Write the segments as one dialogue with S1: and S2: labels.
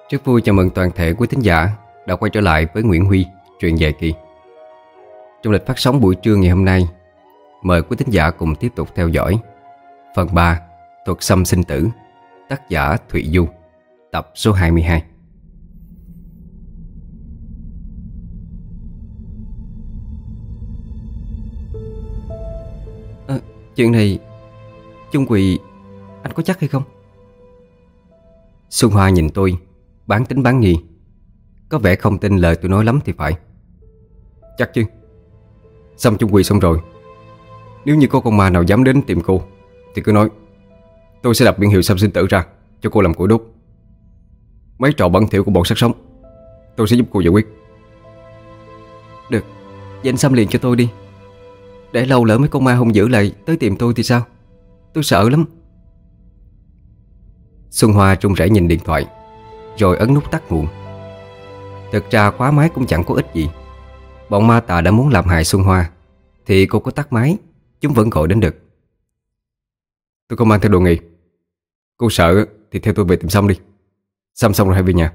S1: Rất vui chào mừng toàn thể quý thính giả đã quay trở lại với Nguyễn Huy, truyện dài kỳ. Trong lịch phát sóng buổi trưa ngày hôm nay, mời quý thính giả cùng tiếp tục theo dõi phần 3 Thuật xâm sinh tử, tác giả Thụy Du, tập số 22. Chuyện này Chung Quỳ, anh có chắc hay không? Xuân Hoa nhìn tôi bán tín bán nghi, có vẻ không tin lời tôi nói lắm thì phải. Chắc chứ. Xăm Chung Quỳ xong rồi, nếu như có con ma nào dám đến tìm cô thì cứ nói, tôi sẽ đặt biển hiệu xăm sinh tử ra cho cô làm củi đốt. Mấy trò bẩn thỉu của bọn sát sống tôi sẽ giúp cô giải quyết. Được, vậy anh xăm liền cho tôi đi. Để lâu lỡ mấy con ma hung dữ lại tới tìm tôi thì sao? Tôi sợ lắm. Xuân Hoa run rẩy nhìn điện thoại, rồi ấn nút tắt nguồn. Thực ra khóa máy cũng chẳng có ích gì. Bọn ma tà đã muốn làm hại Xuân Hoa thì cô có tắt máy, chúng vẫn gọi đến được. Tôi không mang theo đồ nghề. Cô sợ thì theo tôi về tìm xăm đi. Xăm xong rồi hãy về nhà.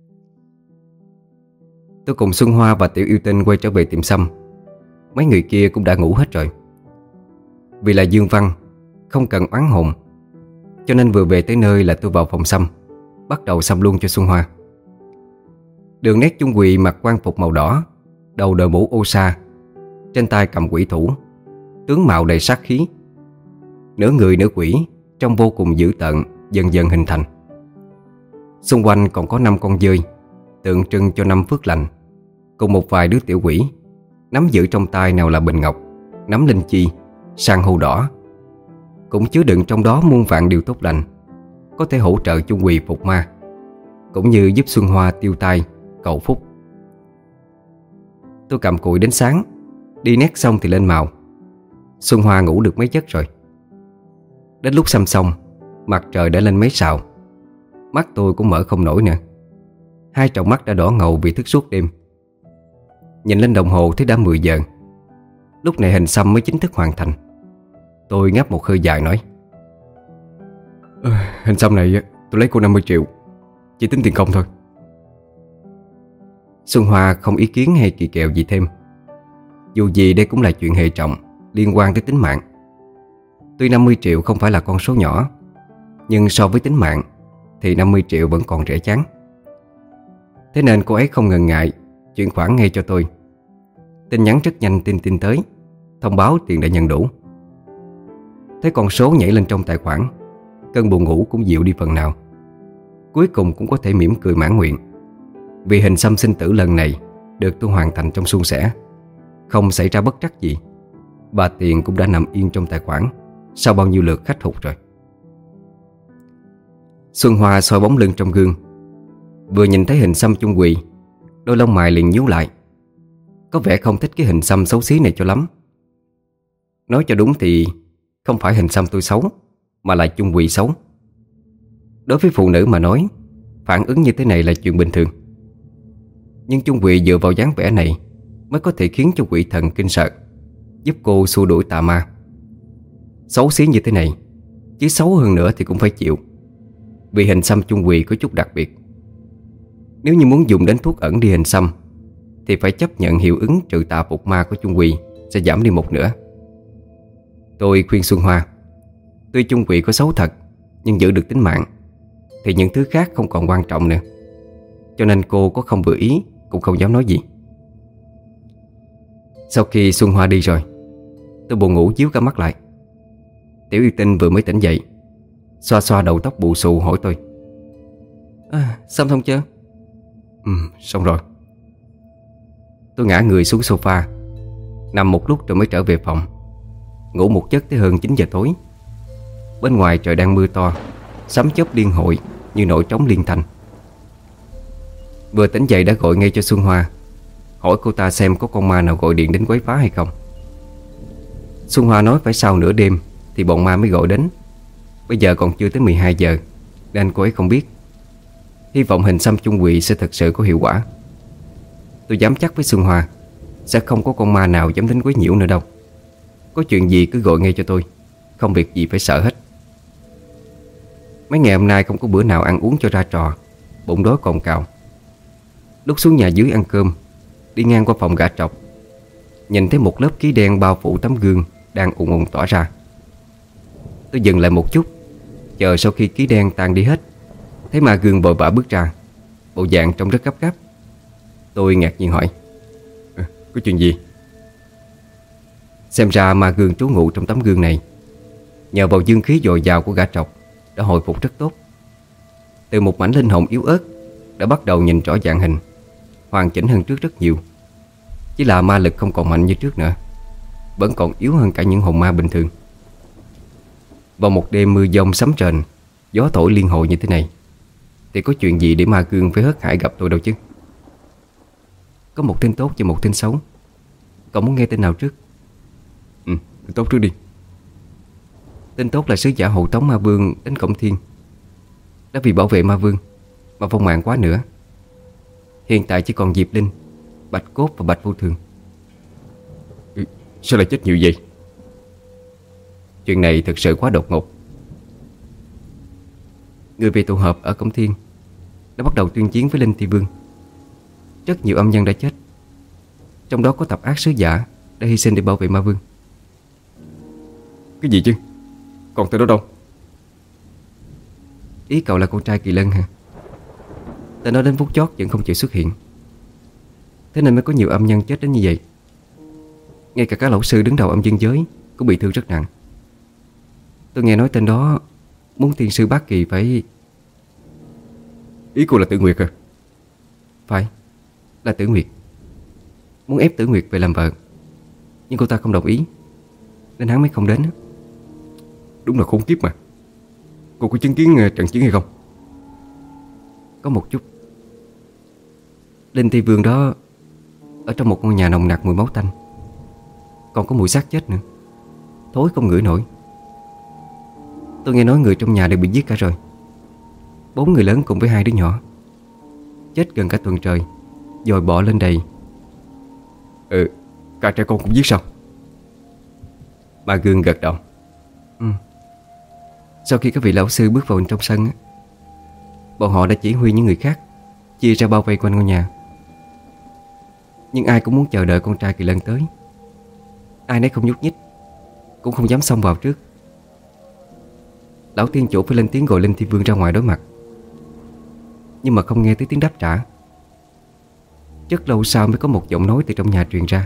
S1: Tôi cùng Xuân Hoa và Tiểu Yêu Tinh quay trở về tìm xăm. Mấy người kia cũng đã ngủ hết rồi. Vì là Dương Văn, không cần oán hồn, cho nên vừa về tới nơi là tôi vào phòng xăm, bắt đầu xăm luôn cho Xuân Hoa. Đường nét Chung Quỳ mặc quan phục màu đỏ, đầu đội mũ ô sa, trên tay cầm quỷ thủ, tướng mạo đầy sát khí. Nửa người nửa quỷ, trông vô cùng dữ tợn, dần dần hình thành. Xung quanh còn có 5 con dơi, tượng trưng cho 5 phước lành, cùng một vài đứa tiểu quỷ nắm giữ trong tay nào là bình ngọc, nắm linh chi, san hô đỏ. Cũng chứa đựng trong đó muôn vạn điều tốt lành, có thể hỗ trợ Chung Quỳ phục ma, cũng như giúp Xuân Hoa tiêu tai, cầu phúc. Tôi cầm cùi đến sáng, đi nét xong thì lên màu. Xuân Hoa ngủ được mấy giấc rồi. Đến lúc xăm xong, mặt trời đã lên mấy sào. Mắt tôi cũng mở không nổi nữa. Hai tròng mắt đã đỏ ngầu vì thức suốt đêm. Nhìn lên đồng hồ thấy đã 10 giờ. Lúc này hình xăm mới chính thức hoàn thành. Tôi ngáp một hơi dài nói, hình xăm này tôi lấy cô 50 triệu, chỉ tính tiền công thôi. Xuân Hoa không ý kiến hay kỳ kèo gì thêm. Dù gì đây cũng là chuyện hệ trọng, liên quan tới tính mạng. Tuy 50 triệu không phải là con số nhỏ, nhưng so với tính mạng thì 50 triệu vẫn còn rẻ chán. Thế nên cô ấy không ngần ngại chuyển khoản ngay cho tôi. Tin nhắn rất nhanh tin tới, thông báo tiền đã nhận đủ. Thấy con số nhảy lên trong tài khoản, cơn buồn ngủ cũng dịu đi phần nào. Cuối cùng cũng có thể mỉm cười mãn nguyện. Vì hình xăm sinh tử lần này được tôi hoàn thành trong suôn sẻ, không xảy ra bất trắc gì. Và tiền cũng đã nằm yên trong tài khoản sau bao nhiêu lượt khách hụt rồi. Xuân Hoa soi bóng lưng trong gương, vừa nhìn thấy hình xăm Chung Quỳ, đôi lông mày liền nhíu lại. Có vẻ không thích cái hình xăm xấu xí này cho lắm. Nói cho đúng thì không phải hình xăm tôi xấu, mà là Chung Quỳ xấu. Đối với phụ nữ mà nói, phản ứng như thế này là chuyện bình thường. Nhưng Chung Quỳ dựa vào dáng vẻ này mới có thể khiến cho quỷ thần kinh sợ, giúp cô xua đuổi tà ma. Xấu xí như thế này, chứ xấu hơn nữa thì cũng phải chịu. Vì hình xăm Chung Quỳ có chút đặc biệt. Nếu như muốn dùng đến thuốc ẩn đi hình xăm thì phải chấp nhận hiệu ứng trừ tà phục ma của Chung Quỳ sẽ giảm đi một nửa. Tôi khuyên Xuân Hoa, tuy Chung Quỳ có xấu thật nhưng giữ được tính mạng thì những thứ khác không còn quan trọng nữa. Cho nên cô có không vừa ý cũng không dám nói gì. Sau khi Xuân Hoa đi rồi, tôi buồn ngủ díu cả mắt lại. Tiểu Yêu Tinh vừa mới tỉnh dậy, xoa xoa đầu tóc bù xù hỏi tôi, xăm xong chưa? Xong rồi. Tôi ngã người xuống sofa, nằm một lúc rồi mới trở về phòng. Ngủ một giấc tới hơn 9 giờ tối. Bên ngoài trời đang mưa to, sấm chớp liên hồi như nổi trống liên thanh. Vừa tỉnh dậy đã gọi ngay cho Xuân Hoa, hỏi cô ta xem có con ma nào gọi điện đến quấy phá hay không. Xuân Hoa nói phải sau nửa đêm thì bọn ma mới gọi đến. Bây giờ còn chưa tới 12 giờ nên cô ấy không biết. Hy vọng hình xăm Chung Quỳ sẽ thật sự có hiệu quả. Tôi dám chắc với Xuân Hoa sẽ không có con ma nào dám đến quấy nhiễu nữa đâu. Có chuyện gì cứ gọi ngay cho tôi, không việc gì phải sợ hết. Mấy ngày hôm nay không có bữa nào ăn uống cho ra trò, bụng đói cồn cào. Lúc xuống nhà dưới ăn cơm, đi ngang qua phòng gã trọc, nhìn thấy một lớp khí đen bao phủ tấm gương đang ùn ùn tỏa ra. Tôi dừng lại một chút, chờ sau khi khí đen tan đi hết, thấy ma gương vội vã bước ra, bộ dạng trông rất gấp gáp. Tôi ngạc nhiên hỏi: có chuyện gì? Xem ra ma gương trú ngụ trong tấm gương này, nhờ vào dương khí dồi dào của gã trọc, đã hồi phục rất tốt. Từ một mảnh linh hồn yếu ớt đã bắt đầu nhìn rõ dạng hình, hoàn chỉnh hơn trước rất nhiều. Chỉ là ma lực không còn mạnh như trước nữa, vẫn còn yếu hơn cả những hồn ma bình thường. Vào một đêm mưa giông sấm rền, gió thổi liên hồi như thế này, thì có chuyện gì để ma gương phải hớt hải gặp tôi đâu chứ. Có một tin tốt và một tin xấu. Cậu muốn nghe tin nào trước?
S2: Tin tốt trước đi.
S1: Tin tốt là sứ giả hộ tống ma vương đến Cổng Thiên đã vì bảo vệ ma vương mà vong mạng quá nữa. Hiện tại chỉ còn Diệp Linh, Bạch Cốt và Bạch Vô Thường.
S2: Sao lại chết nhiều vậy?
S1: Chuyện này thực sự quá đột ngột. Người về tụ họp ở Cổng Thiên đã bắt đầu tuyên chiến với Linh Thi Vương. Rất nhiều âm nhân đã chết, trong đó có tập ác sứ giả đã hy sinh để bảo vệ ma vương.
S2: Cái gì chứ? Còn tên đó đâu?
S1: Ý cậu là con trai Kỳ Lân hả? Tên nó đến phút chót vẫn không chịu xuất hiện, thế nên mới có nhiều âm nhân chết đến như vậy. Ngay cả các lão sư đứng đầu âm dương giới cũng bị thương rất nặng. Tôi nghe nói tên đó muốn thiên sư Bát Kỳ phải...
S2: Ý cô là Tử Nguyệt à?
S1: Phải, là Tử Nguyệt. Muốn ép Tử Nguyệt về làm vợ, nhưng cô ta không đồng ý, nên hắn mới không đến.
S2: Đúng là khốn kiếp mà. Cô có chứng kiến trận chiến hay không?
S1: Có một chút. Linh Thi Vương đó ở trong một ngôi nhà nồng nặc mùi máu tanh, còn có mùi xác chết nữa, thối không ngửi nổi. Tôi nghe nói người trong nhà đều bị giết cả rồi. 4 người lớn cùng với 2 đứa nhỏ chết gần cả tuần trời, rồi bỏ lên đầy.
S2: Cả trẻ con cũng giết sao?
S1: Bà Gương gật đầu. Sau khi các vị lão sư bước vào trong sân, bọn họ đã chỉ huy những người khác chia ra bao vây quanh ngôi nhà. Nhưng ai cũng muốn chờ đợi con trai Kỳ Lân tới. Ai nấy không nhúc nhích, cũng không dám xông vào trước. Lão tiên chủ phải lên tiếng gọi Linh Thi Vương ra ngoài đối mặt, nhưng mà không nghe tới tiếng đáp trả. Rất lâu sau mới có một giọng nói từ trong nhà truyền ra,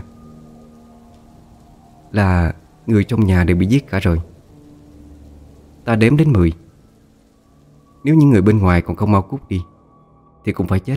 S1: là người trong nhà đều bị giết cả rồi. Ta đếm đến 10. Nếu những người bên ngoài còn không mau cút đi thì cũng phải chết.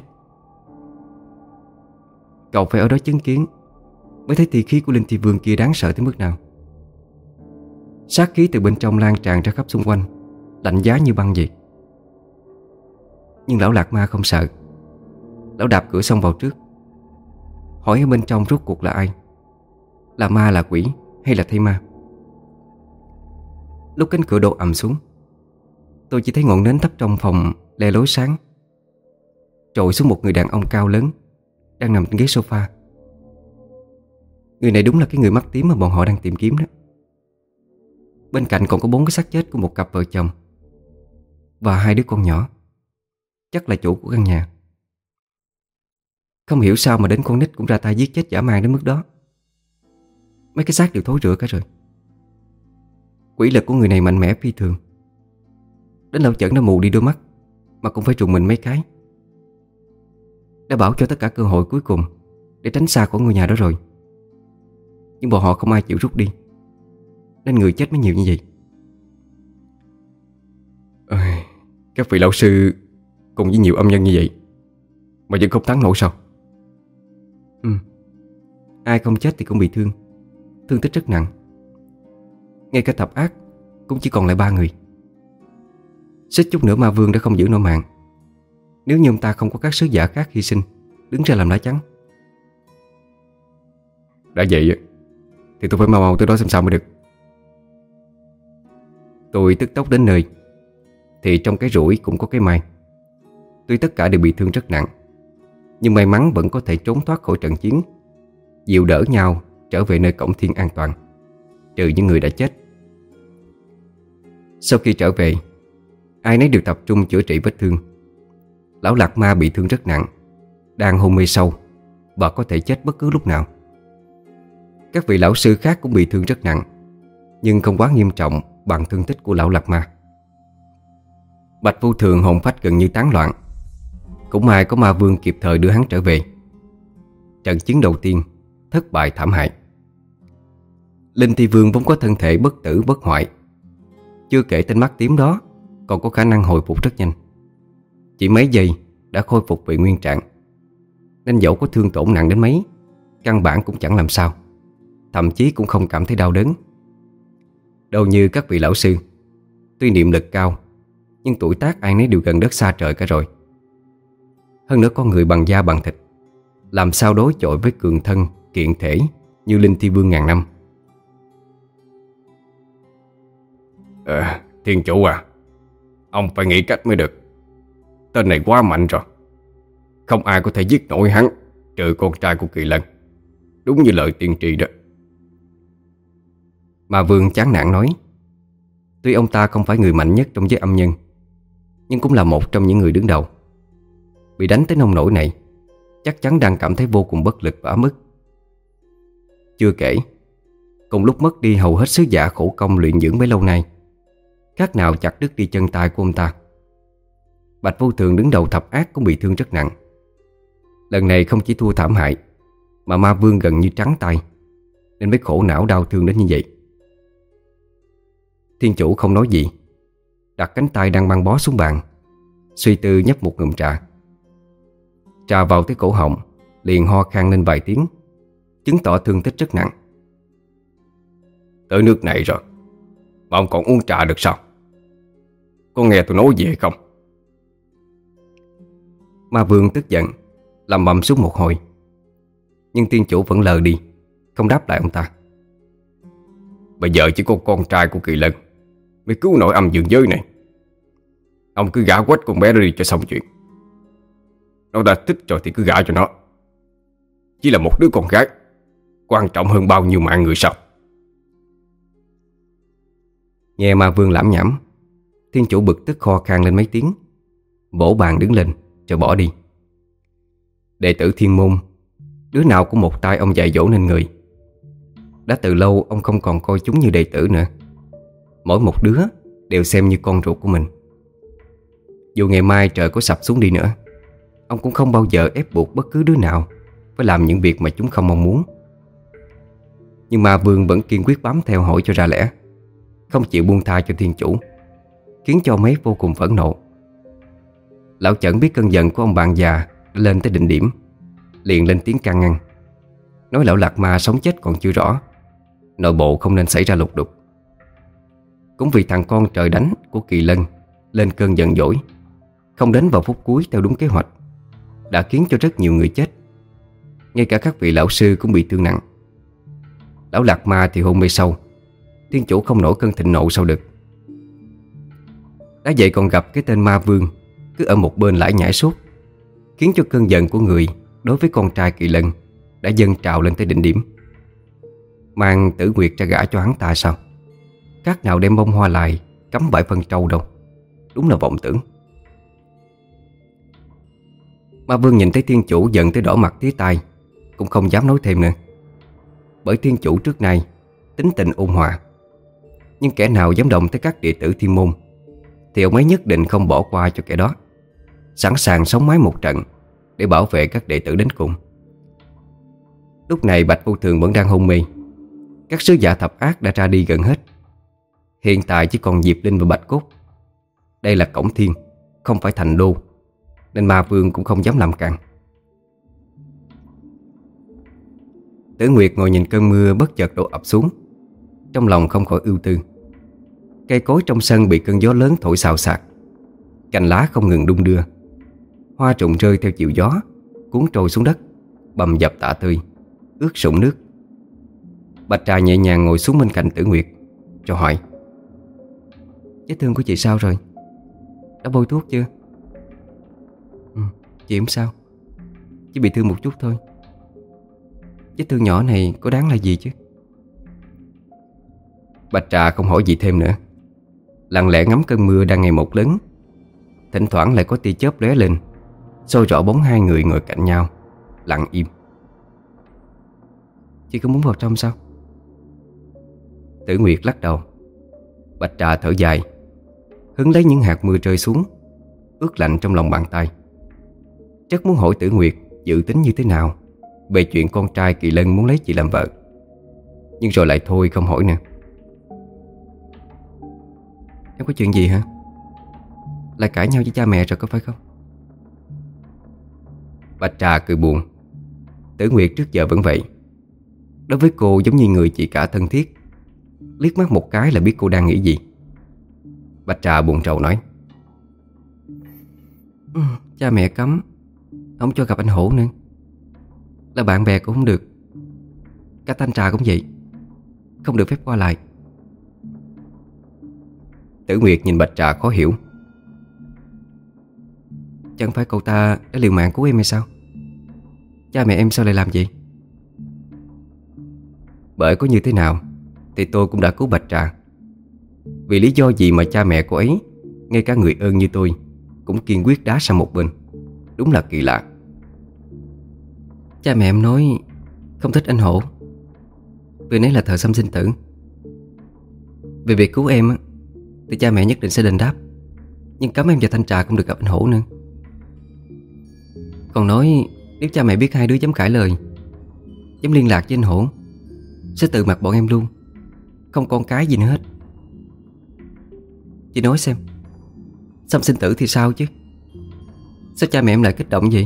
S1: Cậu phải ở đó chứng kiến mới thấy tỳ khí của Linh Thi Vương kia đáng sợ tới mức nào. Sát khí từ bên trong lan tràn ra khắp xung quanh, lạnh giá như băng vậy. Nhưng lão Lạc Ma không sợ. Lão đạp cửa xông vào trước, hỏi ở bên trong rốt cuộc là ai, là ma là quỷ hay là thây ma. Lúc cánh cửa đổ ầm xuống, tôi chỉ thấy ngọn nến thắp trong phòng le lối sáng, trội xuống một người đàn ông cao lớn đang nằm trên ghế sofa. Người này đúng là cái người mắt tím mà bọn họ đang tìm kiếm đó. Bên cạnh còn có 4 cái xác chết của một cặp vợ chồng và 2 đứa con nhỏ, chắc là chủ của căn nhà. Không hiểu sao mà đến con nít cũng ra tay giết chết dã man đến mức đó. Mấy cái xác đều thối rữa cả rồi. Quỷ lực của người này mạnh mẽ phi thường, đến lão chẩn đã mù đi đôi mắt mà cũng phải trùng mình mấy cái. Đã bảo cho tất cả cơ hội cuối cùng để tránh xa khỏi ngôi nhà đó rồi, nhưng bọn họ không ai chịu rút đi, nên người chết mới nhiều như vậy.
S2: Các vị lão sư cùng với nhiều âm nhân như vậy mà vẫn không thắng nổi sao?
S1: Ai không chết thì cũng bị thương, thương tích rất nặng. Ngay cả thập ác cũng chỉ còn lại 3 người. Suýt chút nữa ma vương đã không giữ nổi mạng, nếu như ông ta không có các sứ giả khác hy sinh đứng ra làm lá chắn.
S2: Đã vậy thì tôi phải mau mau tới đó xem sao mới được.
S1: Tôi tức tốc đến nơi thì trong cái rủi cũng có cái may. Tuy tất cả đều bị thương rất nặng, nhưng may mắn vẫn có thể trốn thoát khỏi trận chiến, dìu đỡ nhau trở về nơi Cổng Thiên an toàn, trừ những người đã chết. Sau khi trở về, ai nấy đều tập trung chữa trị vết thương. Lão Lạc Ma bị thương rất nặng, đang hôn mê sâu và có thể chết bất cứ lúc nào. Các vị lão sư khác cũng bị thương rất nặng, nhưng không quá nghiêm trọng bằng thương tích của lão Lạc Ma. Bạch Vô Thường hồn phách gần như tán loạn. Cũng may có Ma Vương kịp thời đưa hắn trở về. Trận chiến đầu tiên thất bại thảm hại. Linh Thi Vương vốn có thân thể bất tử bất hoại, chưa kể tên mắt tím đó còn có khả năng hồi phục rất nhanh. Chỉ mấy giây đã khôi phục về nguyên trạng, nên dẫu có thương tổn nặng đến mấy, căn bản cũng chẳng làm sao, thậm chí cũng không cảm thấy đau đớn. Đâu như các vị lão sư, tuy niệm lực cao, nhưng tuổi tác ai nấy đều gần đất xa trời cả rồi. Hơn nữa con người bằng da bằng thịt, làm sao đối chọi với cường thân kiện thể như Linh Thi Vương ngàn năm.
S2: Thiên chủ à, ông phải nghĩ cách mới được. Tên này quá mạnh rồi, không ai có thể giết nổi hắn trừ con trai của Kỳ Lân. Đúng như lời tiên tri đó.
S1: Ma Vương chán nản nói. Tuy ông ta không phải người mạnh nhất trong giới âm nhân, nhưng cũng là một trong những người đứng đầu. Bị đánh tới nông nỗi này, chắc chắn đang cảm thấy vô cùng bất lực và ấm ức. Chưa kể, cùng lúc mất đi hầu hết sứ giả khổ công luyện dưỡng bấy lâu nay, khác nào chặt đứt đi chân tay của ông ta. Bạch Vô Thường đứng đầu thập ác cũng bị thương rất nặng. Lần này không chỉ thua thảm hại, mà Ma Vương gần như trắng tay, nên mới khổ não đau thương đến như vậy. Thiên chủ không nói gì, đặt cánh tay đang băng bó xuống bàn, suy tư nhấp một ngụm trà. Trà vào tới cổ họng, liền ho khan lên vài tiếng, chứng tỏ thương tích rất nặng.
S2: Tới nước này rồi mà ông còn uống trà được sao? Có nghe tôi nói gì hay không?
S1: Ma Vương tức giận, làm bầm xuống một hồi, nhưng tiên chủ vẫn lờ đi, không đáp lại ông ta.
S2: Bây giờ chỉ có con trai của Kỳ Lân mới cứu nổi âm dương giới này. Ông cứ gả quách con bé đó đi cho xong chuyện. Nó đã thích rồi thì cứ gả cho nó. Chỉ là một đứa con gái, quan trọng hơn bao nhiêu mạng người sao?
S1: Nghe Ma Vương lảm nhảm, thiên chủ bực tức ho khan lên mấy tiếng, vỗ bàn đứng lên rồi bỏ đi. Đệ tử Thiên Môn, đứa nào cũng một tay ông dạy dỗ nên người. Đã từ lâu ông không còn coi chúng như đệ tử nữa. Mỗi một đứa đều xem như con ruột của mình. Dù ngày mai trời có sập xuống đi nữa, ông cũng không bao giờ ép buộc bất cứ đứa nào phải làm những việc mà chúng không mong muốn. Nhưng Ma Vương vẫn kiên quyết bám theo hỏi cho ra lẽ, không chịu buông tha cho thiên chủ, khiến cho mấy vô cùng phẫn nộ. Lão Chẩn biết cơn giận của ông bạn già đã lên tới đỉnh điểm, liền lên tiếng can ngăn, nói lão Lạc Ma sống chết còn chưa rõ, nội bộ không nên xảy ra lục đục. Cũng vì thằng con trời đánh của Kỳ Lân lên cơn giận dỗi, không đến vào phút cuối theo đúng kế hoạch, đã khiến cho rất nhiều người chết. Ngay cả các vị lão sư cũng bị thương nặng. Lão Lạc Ma thì hôn mê sâu, thiên chủ không nổi cơn thịnh nộ sao được. Đã vậy còn gặp cái tên Ma Vương cứ ở một bên lải nhải suốt, khiến cho cơn giận của người đối với con trai Kỳ Lân đã dâng trào lên tới đỉnh điểm. Mang Tử Nguyệt ra gả cho hắn ta sao? Khác nào đem bông hoa lại cắm bãi phân trâu đâu. Đúng là vọng tưởng. Ma Vương nhìn thấy thiên chủ giận tới đỏ mặt tía tai, cũng không dám nói thêm nữa. Bởi thiên chủ trước nay tính tình ôn hòa, nhưng kẻ nào dám động tới các đệ tử Thiên Môn thì ông ấy nhất định không bỏ qua cho kẻ đó, sẵn sàng sống mái một trận để bảo vệ các đệ tử đến cùng. Lúc này Bạch Vô Thường vẫn đang hôn mê. Các sứ giả thập ác đã ra đi gần hết. Hiện tại chỉ còn Diệp Linh và Bạch Cốt. Đây là cổng thiên, không phải thành đô, nên Ma Vương cũng không dám làm càn. Tử Nguyệt ngồi nhìn cơn mưa bất chợt đổ ập xuống, trong lòng không khỏi ưu tư. Cây cối trong sân bị cơn gió lớn thổi xào xạc, cành lá không ngừng đung đưa. Hoa rụng rơi theo chiều gió, cuốn trôi xuống đất, bầm dập tả tươi, ướt sũng nước. Bạch Trà nhẹ nhàng ngồi xuống bên cạnh Tử Nguyệt, cho hỏi: "Vết thương của chị sao rồi? Đã bôi thuốc chưa?" Chị không sao, chỉ bị thương một chút thôi. Vết thương nhỏ này có đáng là gì chứ?" Bạch Trà không hỏi gì thêm nữa, lặng lẽ ngắm cơn mưa đang ngày một lớn. Thỉnh thoảng lại có tia chớp lóe lên, soi rõ bóng hai người ngồi cạnh nhau, lặng im. Chị có muốn vào trong sao? Tử Nguyệt lắc đầu. Bạch Trà thở dài, hứng lấy những hạt mưa rơi xuống, ướt lạnh trong lòng bàn tay. Rất muốn hỏi Tử Nguyệt dự tính như thế nào về chuyện con trai Kỳ Lân muốn lấy chị làm vợ, nhưng rồi lại thôi không hỏi nữa. Em có chuyện gì hả? Lại cãi nhau với cha mẹ rồi có phải không? Bạch Trà cười buồn. Tử Nguyệt trước giờ vẫn vậy. Đối với cô giống như người chị cả thân thiết, liếc mắt một cái là biết cô đang nghĩ gì. Bạch Trà buồn rầu nói: Cha mẹ cấm, không cho gặp anh Hổ nữa. Là bạn bè cũng không được. Cả Thanh Trà cũng vậy, không được phép qua lại. Tử Nguyệt nhìn Bạch Trà khó hiểu. Chẳng phải cậu ta đã liều mạng cứu em hay sao? Cha mẹ em sao lại làm vậy? Bởi có như thế nào thì tôi cũng đã cứu Bạch Trà. Vì lý do gì mà cha mẹ cô ấy, ngay cả người ơn như tôi, cũng kiên quyết đá sang một bên. Đúng là kỳ lạ. Cha mẹ em nói không thích anh Hổ, vì nấy là thợ xăm sinh tử. Về việc cứu em thì cha mẹ nhất định sẽ đền đáp, nhưng cấm em và Thanh Trà không được gặp anh Hổ nữa. Còn nói nếu cha mẹ biết hai đứa dám cãi lời, dám liên lạc với anh Hổ, sẽ tự mặt bọn em luôn, không con cái gì nữa hết. Chị nói xem, xăm sinh tử thì sao chứ? Sao cha mẹ em lại kích động vậy?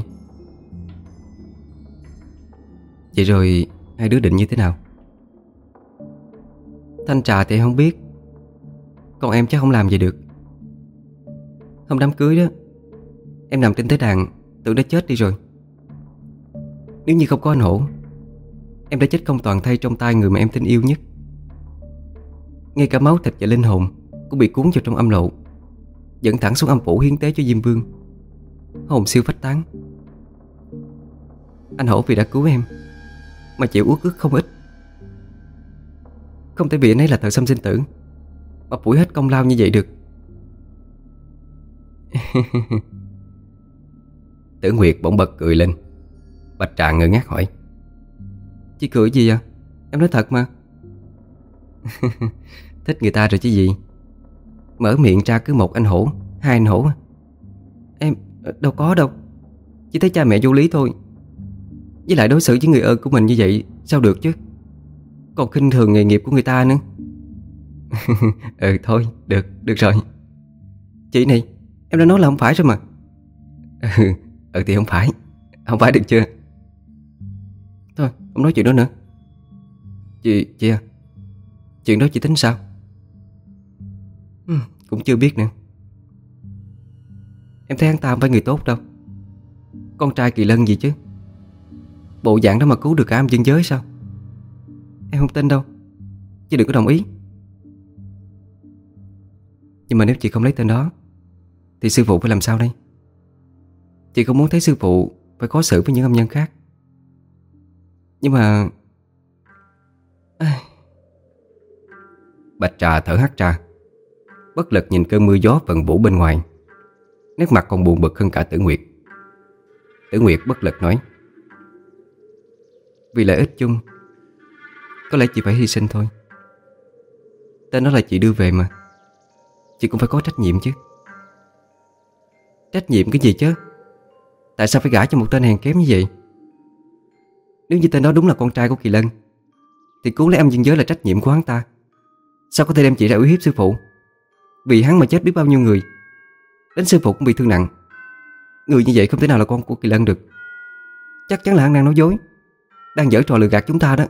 S1: Vậy rồi hai đứa định như thế nào? Thanh Trà thì không biết, còn em chắc không làm gì được. Hôm đám cưới đó, em nằm trên tế đàn tưởng đã chết đi rồi. Nếu như không có anh Hổ, em đã chết không toàn thây trong tay người mà em tin yêu nhất. Ngay cả máu thịt và linh hồn cũng bị cuốn vào trong âm lộ, dẫn thẳng xuống âm phủ hiến tế cho Diêm Vương. Hồn siêu phách tán. Anh Hổ vì đã cứu em mà chịu uất ức không ít. Không thể vì anh ấy là thợ xăm sinh tử mà phủi hết công lao như vậy được. Tử Nguyệt bỗng bật cười lên. Bạch Trà ngơ ngác hỏi: Chị cười gì à? Em nói thật mà. Thích người ta rồi chứ gì. Mở miệng ra cứ một anh Hổ, hai anh Hổ. Em đâu có đâu. Chỉ thấy cha mẹ vô lý thôi. Với lại đối xử với người ơn của mình như vậy sao được chứ? Còn khinh thường nghề nghiệp của người ta nữa. Thôi, được rồi. Chị này, em đã nói là không phải rồi mà. Thì không phải. Không phải được chưa? Thôi, không nói chuyện đó nữa. Chị à, chuyện đó chị tính sao? Cũng chưa biết nữa. Em thấy hắn ta không phải người tốt đâu. Con trai Kỳ Lân gì chứ. Bộ dạng đó mà cứu được cả âm dương giới sao? Em không tin đâu, chứ đừng có đồng ý. Nhưng mà nếu chị không lấy tên đó thì sư phụ phải làm sao đây? Chị không muốn thấy sư phụ phải khó xử với những âm nhân khác. Nhưng mà Bạch Trà thở hắt ra, bất lực nhìn cơn mưa gió vần vũ bên ngoài. Nét mặt còn buồn bực hơn cả Tử Nguyệt. Tử Nguyệt bất lực nói: Vì lợi ích chung, có lẽ chị phải hy sinh thôi. Tên đó là chị đưa về mà, chị cũng phải có trách nhiệm chứ. Trách nhiệm cái gì chứ? Tại sao phải gả cho một tên hèn kém như vậy? Nếu như tên đó đúng là con trai của Kỳ Lân thì cứu lấy âm dương giới là trách nhiệm của hắn ta. Sao có thể đem chị ra uy hiếp sư phụ? Vì hắn mà chết biết bao nhiêu người, đến sư phụ cũng bị thương nặng. Người như vậy không thể nào là con của Kỳ Lân được. Chắc chắn là hắn đang nói dối, đang giở trò lừa gạt chúng ta đó.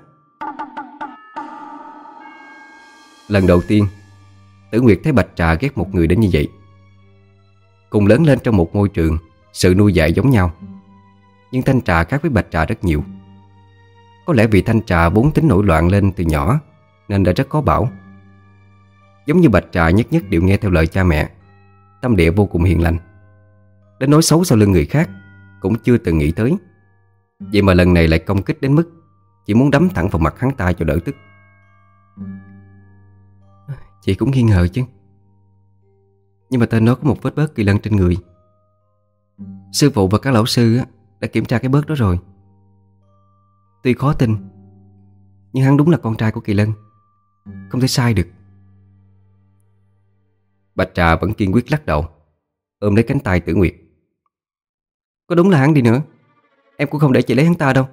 S1: Lần đầu tiên Tử Nguyệt thấy Bạch Trà ghét một người đến như vậy. Cùng lớn lên trong một môi trường, sự nuôi dạy giống nhau, nhưng Thanh Trà khác với Bạch Trà rất nhiều. Có lẽ vì Thanh Trà vốn tính nổi loạn lên từ nhỏ nên đã rất có bảo. Giống như Bạch Trà nhất nhất đều nghe theo lời cha mẹ, tâm địa vô cùng hiền lành. Đến nói xấu sau lưng người khác cũng chưa từng nghĩ tới. Vậy mà lần này lại công kích đến mức chỉ muốn đấm thẳng vào mặt hắn ta cho đỡ tức. Chị cũng nghi ngờ chứ. Nhưng mà tên nó có một vết bớt Kỳ Lân trên người. Sư phụ và các lão sư đã kiểm tra cái bớt đó rồi. Tuy khó tin, nhưng hắn đúng là con trai của Kỳ Lân, không thể sai được.
S2: Bạch Trà vẫn kiên quyết lắc đầu, ôm lấy cánh tay Tử Nguyệt.
S1: Có đúng là hắn đi nữa, em cũng không để chị lấy hắn ta đâu.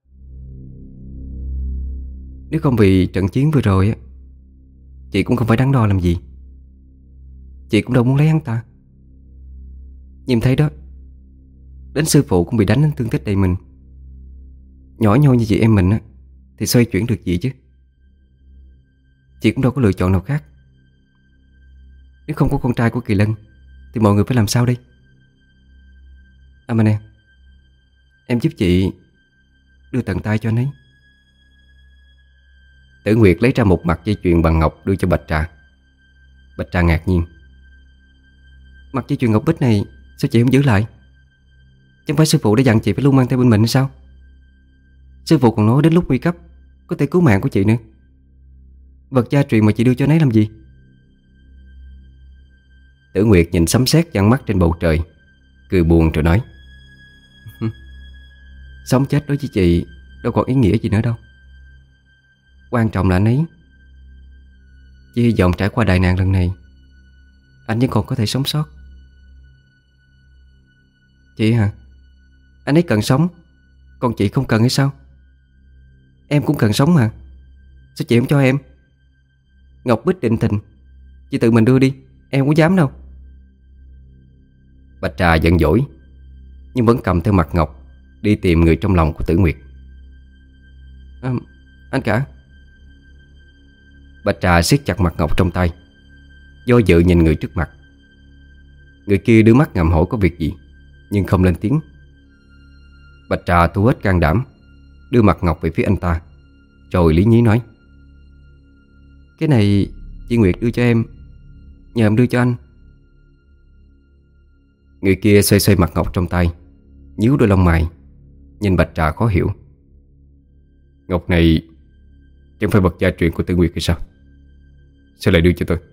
S1: Nếu không vì trận chiến vừa rồi chị cũng không phải đắn đo làm gì. Chị cũng đâu muốn lấy hắn ta. Nhìn thấy đó, đến sư phụ cũng bị đánh đến thương tích đầy mình. Nhỏ nhoi như chị em mình thì xoay chuyển được gì chứ. Chị cũng đâu có lựa chọn nào khác. Nếu không có con trai của Kỳ Lân thì mọi người phải làm sao đây? Mà nè, em giúp chị đưa tận tay cho anh ấy.
S2: Tử Nguyệt lấy ra một mặt dây chuyền bằng ngọc đưa cho Bạch Trà. Bạch Trà ngạc nhiên.
S1: Mặt dây chuyền ngọc bích này sao chị không giữ lại? Chẳng phải sư phụ đã dặn chị phải luôn mang theo bên mình hay sao? Sư phụ còn nói đến lúc nguy cấp có thể cứu mạng của chị nữa. Vật gia truyền mà chị đưa cho anh ấy làm gì?
S2: Tử Nguyệt nhìn sấm sét giăng mắt trên bầu trời, cười buồn rồi nói.
S1: Sống chết đối với chị đâu còn ý nghĩa gì nữa đâu. Quan trọng là anh ấy. Chị hy vọng trải qua đại nạn lần này anh vẫn còn có thể sống sót. Chị hả? Anh ấy cần sống, còn chị không cần hay sao? Em cũng cần sống mà. Sao chị không cho em? Ngọc bích định tình, chị tự mình đưa đi, em không có dám đâu.
S2: Bạch Trà giận dỗi, nhưng vẫn cầm theo mặt ngọc đi tìm người trong lòng của Tử Nguyệt.
S1: Anh cả.
S2: Bạch Trà siết chặt mặt ngọc trong tay, do dự nhìn người trước mặt. Người kia đưa mắt ngầm hỏi có việc gì, nhưng không lên tiếng. Bạch Trà thu hết can đảm, đưa mặt ngọc về phía anh ta, rồi lý nhí nói.
S1: Cái này chị Nguyệt đưa cho em, nhờ em đưa cho anh.
S2: Người kia xoay xoay mặt ngọc trong tay, nhíu đôi lông mày, nhìn Bạch Trà khó hiểu. Ngọc này chẳng phải vật gia truyền của Tử Nguyệt hay sao? Sao lại đưa cho tôi?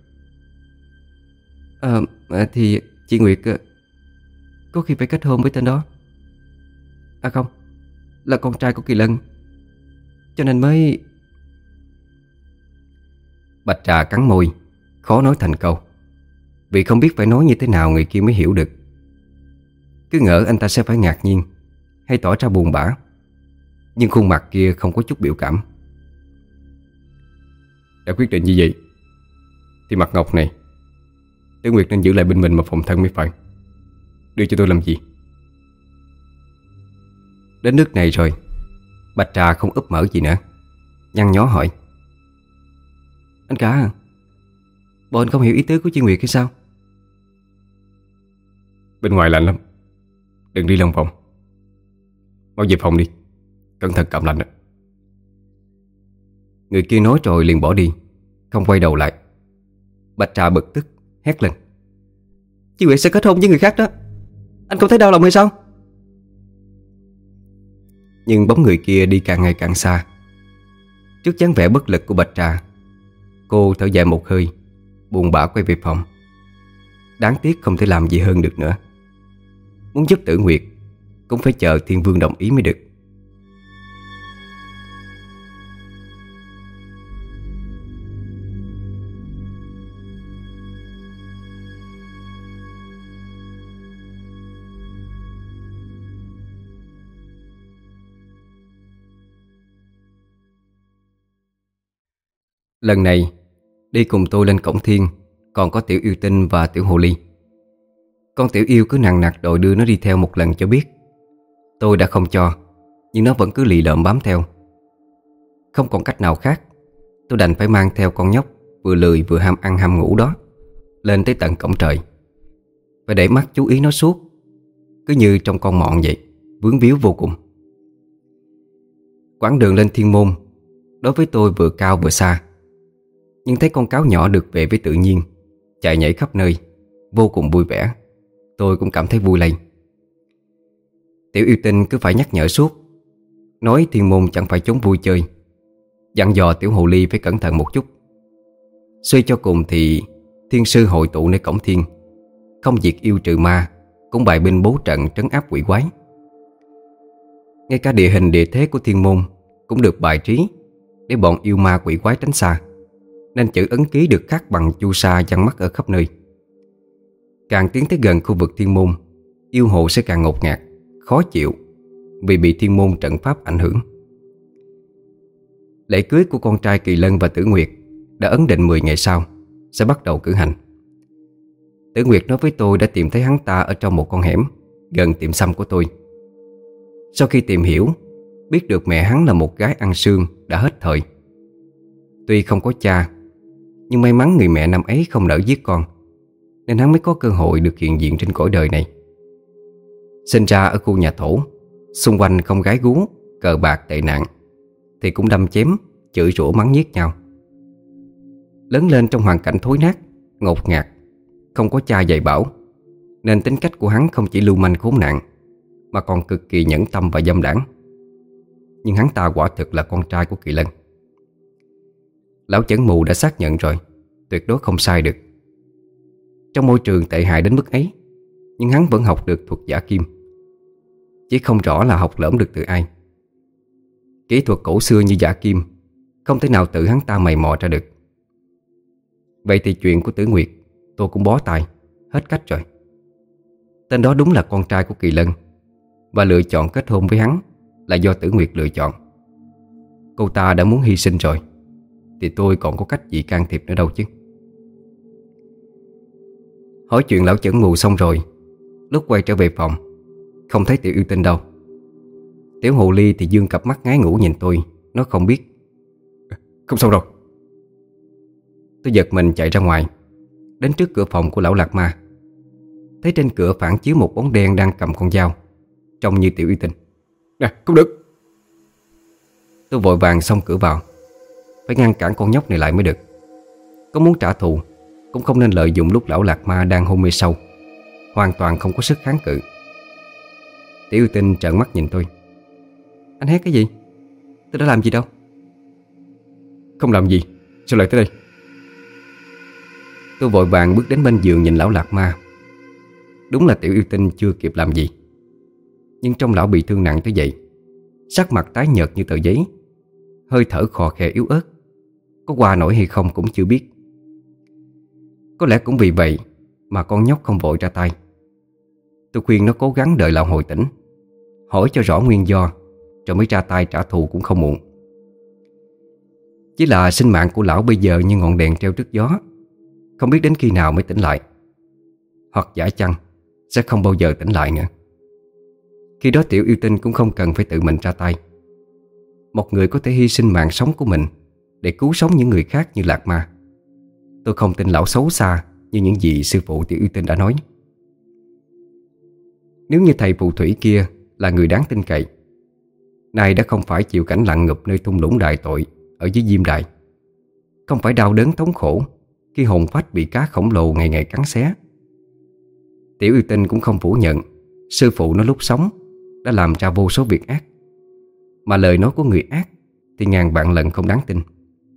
S1: Thì chị Nguyệt có khi phải kết hôn với tên đó. À không, là con trai của Kỳ Lân, cho nên mới...
S2: Bạch Trà cắn môi, khó nói thành câu, vì không biết phải nói như thế nào người kia mới hiểu được. Cứ ngỡ anh ta sẽ phải ngạc nhiên hay tỏ ra buồn bã, nhưng khuôn mặt kia không có chút biểu cảm. Đã quyết định như vậy thì mặt ngọc này Tử Nguyệt nên giữ lại bên mình mà phòng thân mới phải. Đưa cho tôi làm gì? Đến nước này rồi, Bạch Trà không úp mở gì nữa, nhăn nhó hỏi.
S1: Anh cả à, bọn anh không hiểu ý tứ của chị Nguyệt hay sao?
S2: Bên ngoài lạnh lắm, đừng đi lòng vòng. Mau về phòng đi, cẩn thận cảm lạnh đó. Người kia nói rồi liền bỏ đi, không quay đầu lại. Bạch Trà bực tức hét lên.
S1: Chị Nguyệt sẽ kết hôn với người khác đó, anh không thấy đau lòng hay sao?
S2: Nhưng bóng người kia đi càng ngày càng xa. Trước dáng vẻ bất lực của Bạch Trà, cô thở dài một hơi, buồn bã quay về phòng. Đáng tiếc không thể làm gì hơn được nữa. Muốn giúp Tử Nguyệt cũng phải chờ Thiên Vương đồng ý mới được. Lần này đi cùng tôi lên cổng thiên còn có Tiểu Yêu Tinh và Tiểu Hồ Ly. Con Tiểu Yêu cứ nằng nặc đòi đưa nó đi theo một lần cho biết. Tôi đã không cho, nhưng nó vẫn cứ lì lợm bám theo. Không còn cách nào khác, tôi đành phải mang theo con nhóc vừa lười vừa ham ăn ham ngủ đó lên tới tận cổng trời. Phải để mắt chú ý nó suốt, cứ như trong con mọn vậy, vướng víu vô cùng. Quãng đường lên thiên môn đối với tôi vừa cao vừa xa, nhưng thấy con cáo nhỏ được về với tự nhiên, chạy nhảy khắp nơi, vô cùng vui vẻ, tôi cũng cảm thấy vui lây. Tiểu Yêu Tinh cứ phải nhắc nhở suốt, nói thiên môn chẳng phải chốn vui chơi, dặn dò Tiểu Hồ Ly phải cẩn thận một chút. Suy cho cùng thì thiên sư hội tụ nơi cổng thiên, không diệt yêu trừ ma
S1: cũng bày binh bố trận trấn áp quỷ quái. Ngay cả địa hình địa thế của thiên môn cũng được bài trí để bọn yêu ma quỷ quái tránh xa, nên chữ ấn ký được khắc bằng chu sa giăng mắt ở khắp nơi. Càng tiến tới gần khu vực thiên môn, yêu hồ sẽ càng ngột ngạt, khó chịu vì bị thiên môn trận pháp ảnh hưởng. Lễ cưới của con trai Kỳ Lân và Tử Nguyệt đã ấn định 10 ngày sau sẽ bắt đầu cử hành. Tử Nguyệt nói với tôi đã tìm thấy hắn ta ở trong một con hẻm gần tiệm xăm của tôi. Sau khi tìm hiểu, biết được mẹ hắn là một gái ăn xương đã hết thời. Tuy không có cha, nhưng may mắn người mẹ năm ấy không nỡ giết con, nên hắn mới có cơ hội được hiện diện trên cõi đời này. Sinh ra ở khu nhà thổ, xung quanh không gái gú, cờ bạc tệ nạn, thì cũng đâm chém, chửi rủa mắng nhiếc nhau. Lớn lên trong hoàn cảnh thối nát, ngột ngạt, không có cha dạy bảo, nên tính cách của hắn không chỉ lưu manh khốn nạn, mà còn cực kỳ nhẫn tâm và dâm đảng. Nhưng hắn ta quả thực là con trai của Kỳ Lân. Lão Chẩn Mù đã xác nhận rồi, tuyệt đối không sai được. Trong môi trường tệ hại đến mức ấy, nhưng hắn vẫn học được thuật giả kim. Chỉ không rõ là học lỏm được từ ai. Kỹ thuật cổ xưa như giả kim không thể nào tự hắn ta mày mò ra được. Vậy thì chuyện của Tử Nguyệt tôi cũng bó tay, hết cách rồi. Tên đó đúng là con trai của Kỳ Lân, và lựa chọn kết hôn với hắn là do Tử Nguyệt lựa chọn. Cô ta đã muốn hy sinh rồi, thì tôi còn có cách gì can thiệp nữa đâu chứ. Hỏi chuyện lão Chẩn Mù xong rồi, lúc quay trở về phòng, không thấy Tiểu Yêu Tinh đâu. Tiểu Hồ Ly thì dương cặp mắt ngái ngủ nhìn tôi, nó không biết.
S2: Không xong rồi.
S1: Tôi giật mình chạy ra ngoài, đến trước cửa phòng của lão Lạc Ma. Thấy trên cửa phản chiếu một bóng đen đang cầm con dao, trông như Tiểu Yêu Tinh.
S2: Nè, không được.
S1: Tôi vội vàng xông cửa vào, phải ngăn cản con nhóc này lại mới được. Có muốn trả thù cũng không nên lợi dụng lúc lão Lạc Ma đang hôn mê sâu, hoàn toàn không có sức kháng cự. Tiểu Yêu Tinh trợn mắt nhìn tôi. Anh hét cái gì? Tôi đã làm gì đâu.
S2: Không làm gì, sao lại tới đây?
S1: Tôi vội vàng bước đến bên giường nhìn lão Lạc Ma. Đúng là Tiểu Yêu Tinh chưa kịp làm gì, nhưng trong lão bị thương nặng tới vậy, sắc mặt tái nhợt như tờ giấy, hơi thở khò khè yếu ớt, có qua nổi hay không cũng chưa biết. Có lẽ cũng vì vậy mà con nhóc không vội ra tay. Tôi khuyên nó cố gắng đợi lão hồi tỉnh, hỏi cho rõ nguyên do, rồi mới ra tay trả thù cũng không muộn. Chỉ là sinh mạng của lão bây giờ như ngọn đèn treo trước gió, không biết đến khi nào mới tỉnh lại. Hoặc giả chăng sẽ không bao giờ tỉnh lại nữa. Khi đó Tiểu Yêu Tinh cũng không cần phải tự mình ra tay. Một người có thể hy sinh mạng sống của mình để cứu sống những người khác như Lạc Ma. Tôi không tin lão xấu xa như những gì sư phụ Tiểu Yêu Tinh đã nói. Nếu như thầy phù thủy kia là người đáng tin cậy, nay đã không phải chịu cảnh lặn ngụp nơi thung lũng đại tội ở dưới Diêm Đài, không phải đau đớn thống khổ khi hồn phách bị cá khổng lồ ngày ngày cắn xé. Tiểu Yêu Tinh cũng không phủ nhận sư phụ nó lúc sống đã làm ra vô số việc ác, mà lời nói của người ác thì ngàn vạn lần không đáng tin.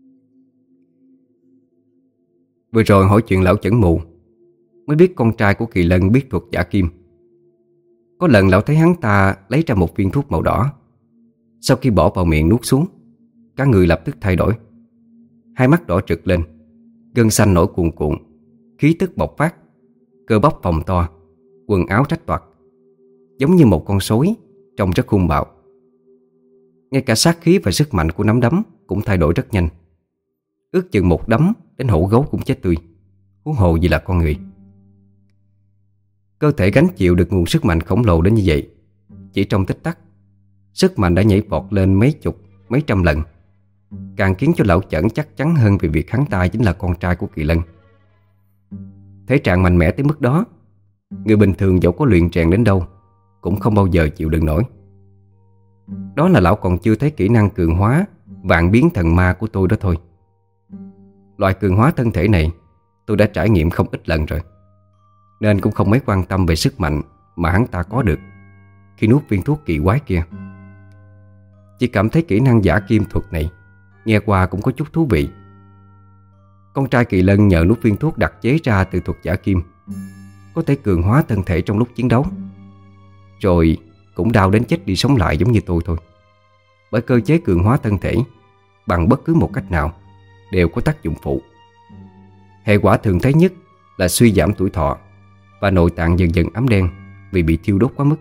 S1: Vừa rồi hỏi chuyện lão Chẩn Mù, mới biết con trai của Kỳ Lân biết thuật giả kim. Có lần lão thấy hắn ta lấy ra một viên thuốc màu đỏ, sau khi bỏ vào miệng nuốt xuống, cả người lập tức thay đổi. Hai mắt đỏ trực lên, gân xanh nổi cuồn cuộn, khí tức bộc phát, cơ bắp phồng to, quần áo rách toạc, giống như một con sói, trông rất hung bạo. Ngay cả sát khí và sức mạnh của nắm đấm cũng thay đổi rất nhanh. Ước chừng một đấm đến hổ gấu cũng chết tươi, huống hồ gì là con người. Cơ thể gánh chịu được nguồn sức mạnh khổng lồ đến như vậy, chỉ trong tích tắc, sức mạnh đã nhảy vọt lên mấy chục, mấy trăm lần, càng khiến cho lão Chẩn chắc chắn hơn về việc hắn ta chính là con trai của Kỳ Lân. Thể trạng mạnh mẽ tới mức đó, người bình thường dẫu có luyện rèn đến đâu cũng không bao giờ chịu đựng nổi. Đó là lão còn chưa thấy kỹ năng cường hóa vạn biến thần ma của tôi đó thôi. Loại cường hóa thân thể này tôi đã trải nghiệm không ít lần rồi, nên cũng không mấy quan tâm về sức mạnh mà hắn ta có được khi nuốt viên thuốc kỳ quái kia. Chỉ cảm thấy kỹ năng giả kim thuật này nghe qua cũng có chút thú vị. Con trai Kỳ Lân nhờ nuốt viên thuốc đặc chế ra từ thuật giả kim, có thể cường hóa thân thể trong lúc chiến đấu, rồi cũng đau đến chết đi sống lại giống như tôi thôi. Bởi cơ chế cường hóa thân thể bằng bất cứ một cách nào đều có tác dụng phụ. Hệ quả thường thấy nhất là suy giảm tuổi thọ và nội tạng dần dần ám đen vì bị thiêu đốt quá mức.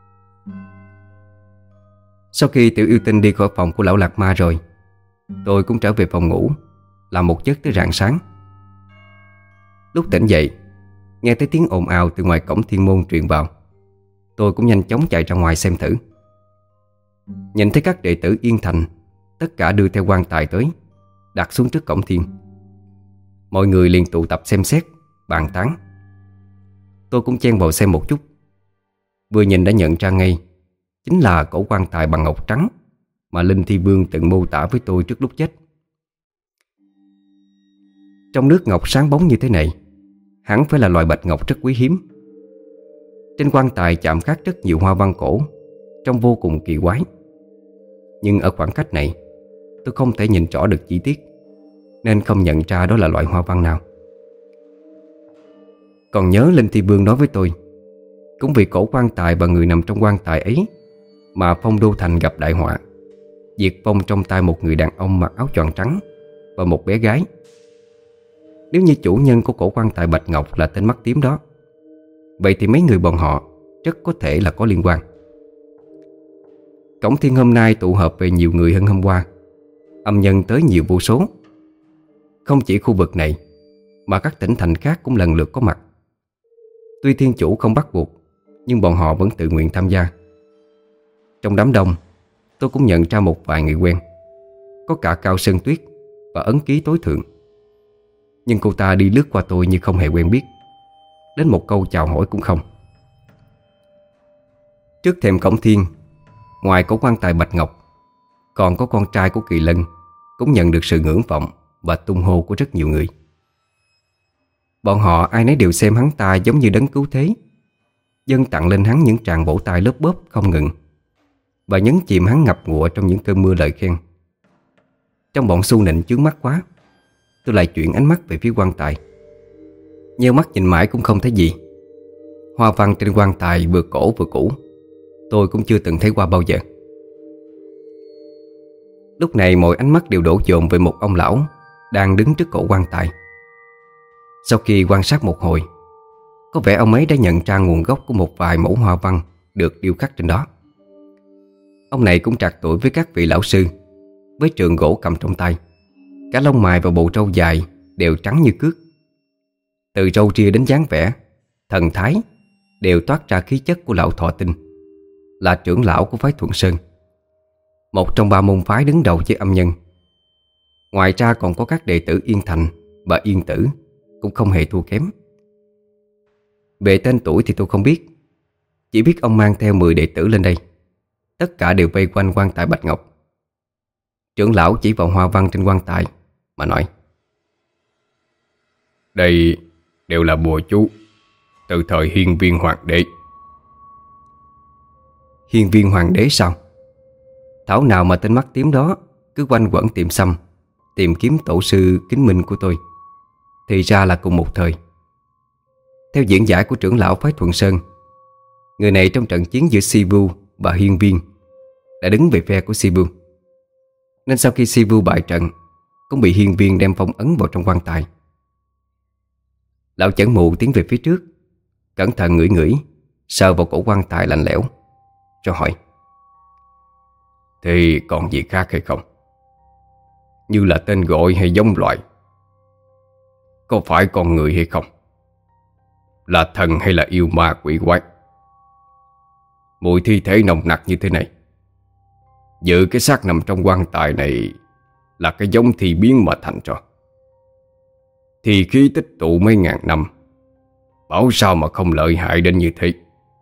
S1: Sau khi Tiểu Yêu Tinh đi khỏi phòng của lão Lạc Ma rồi, tôi cũng trở về phòng ngủ, làm một giấc tới rạng sáng. Lúc tỉnh dậy, nghe thấy tiếng ồn ào từ ngoài cổng thiên môn truyền vào. Tôi cũng nhanh chóng chạy ra ngoài xem thử. Nhìn thấy các đệ tử Yên Thành tất cả đưa theo quan tài tới, đặt xuống trước cổng thiên. Mọi người liền tụ tập xem xét, bàn tán. Tôi cũng chen vào xem một chút. Vừa nhìn đã nhận ra ngay, chính là cổ quan tài bằng ngọc trắng mà Linh Thi Vương từng mô tả với tôi trước lúc chết. Trong nước ngọc sáng bóng như thế này, hẳn phải là loại bạch ngọc rất quý hiếm. Trên quan tài chạm khắc rất nhiều hoa văn cổ, trông vô cùng kỳ quái. Nhưng ở khoảng cách này, tôi không thể nhìn rõ được chi tiết, nên không nhận ra đó là loại hoa văn nào. Còn nhớ Linh Thi Vương nói với tôi, cũng vì cổ quan tài và người nằm trong quan tài ấy mà Phong Đô Thành gặp đại họa, diệt vong trong tay một người đàn ông mặc áo choàng trắng và một bé gái. Nếu như chủ nhân của cổ quan tài bạch ngọc là tên mắt tím đó, vậy thì mấy người bọn họ rất có thể là có liên quan. Cổng thiên hôm nay tụ hợp về nhiều người hơn hôm qua, âm nhân tới nhiều vô số. Không chỉ khu vực này, mà các tỉnh thành khác cũng lần lượt có mặt. Tuy thiên chủ không bắt buộc, nhưng bọn họ vẫn tự nguyện tham gia. Trong đám đông, tôi cũng nhận ra một vài người quen, có cả Cao Sơn Tuyết và Ấn Ký Tối Thượng. Nhưng cô ta đi lướt qua tôi như không hề quen biết, đến một câu chào hỏi cũng không. Trước thềm cổng thiên, ngoài cổ quan tài bạch ngọc, còn có con trai của Kỳ Lân cũng nhận được sự ngưỡng vọng và tung hô của rất nhiều người. Bọn họ ai nấy đều xem hắn ta giống như đấng cứu thế, dâng tặng lên hắn những tràng vỗ tay lớp bốp không ngừng, và nhấn chìm hắn ngập ngụa trong những cơn mưa lời khen. Trong bọn xu nịnh chướng mắt quá, tôi lại chuyển ánh mắt về phía quan tài. Nheo mắt nhìn mãi cũng không thấy gì. Hoa văn trên quan tài vừa cổ vừa cũ, tôi cũng chưa từng thấy qua bao giờ. Lúc này mọi ánh mắt đều đổ dồn về một ông lão đang đứng trước cổ quan tài. Sau khi quan sát một hồi, có vẻ ông ấy đã nhận ra nguồn gốc của một vài mẫu hoa văn được điêu khắc trên đó. Ông này cũng trạc tuổi với các vị lão sư, với trường gỗ cầm trong tay. Cả lông mày và bộ râu dài đều trắng như cước. Từ râu ria đến dáng vẻ, thần thái đều toát ra khí chất của lão Thọ Tinh, là trưởng lão của phái Thuận Sơn, một trong 3 môn phái đứng đầu với âm nhân. Ngoài ra còn có các đệ tử Yên Thành và Yên Tử cũng không hề thua kém. Về tên tuổi thì tôi không biết, chỉ biết ông mang theo 10 đệ tử lên đây. Tất cả đều vây quanh quan tài bạch ngọc. Trưởng lão chỉ vào hoa văn trên quan tài mà nói:
S2: Đây đều là bùa chú từ thời Hiên Viên Hoàng đế.
S1: Hiên Viên Hoàng đế sao? Thảo nào mà tên mắt tím đó cứ quanh quẩn tiệm xăm, tìm kiếm tổ sư kính minh của tôi. Thì ra là cùng một thời. Theo diễn giải của trưởng lão phái Thuận Sơn, người này trong trận chiến giữa Sivu và Hiên Viên đã đứng về phe của Sivu, nên sau khi Sivu bại trận, cũng bị Hiên Viên đem phong ấn vào trong quan tài. Lão Chẩn Mụ tiến về phía trước, cẩn thận ngửi ngửi, sờ vào cổ quan tài lạnh lẽo, rồi hỏi:
S2: Thì còn gì khác hay không? Như là tên gọi hay giống loại? Có phải con người hay không? Là thần hay là yêu ma quỷ quái? Mùi thi thể nồng nặc như thế này, dự cái xác nằm trong quan tài này là cái giống thi biến mà thành rồi. Thì khí tích tụ mấy ngàn năm, bảo sao mà không lợi hại đến như thế.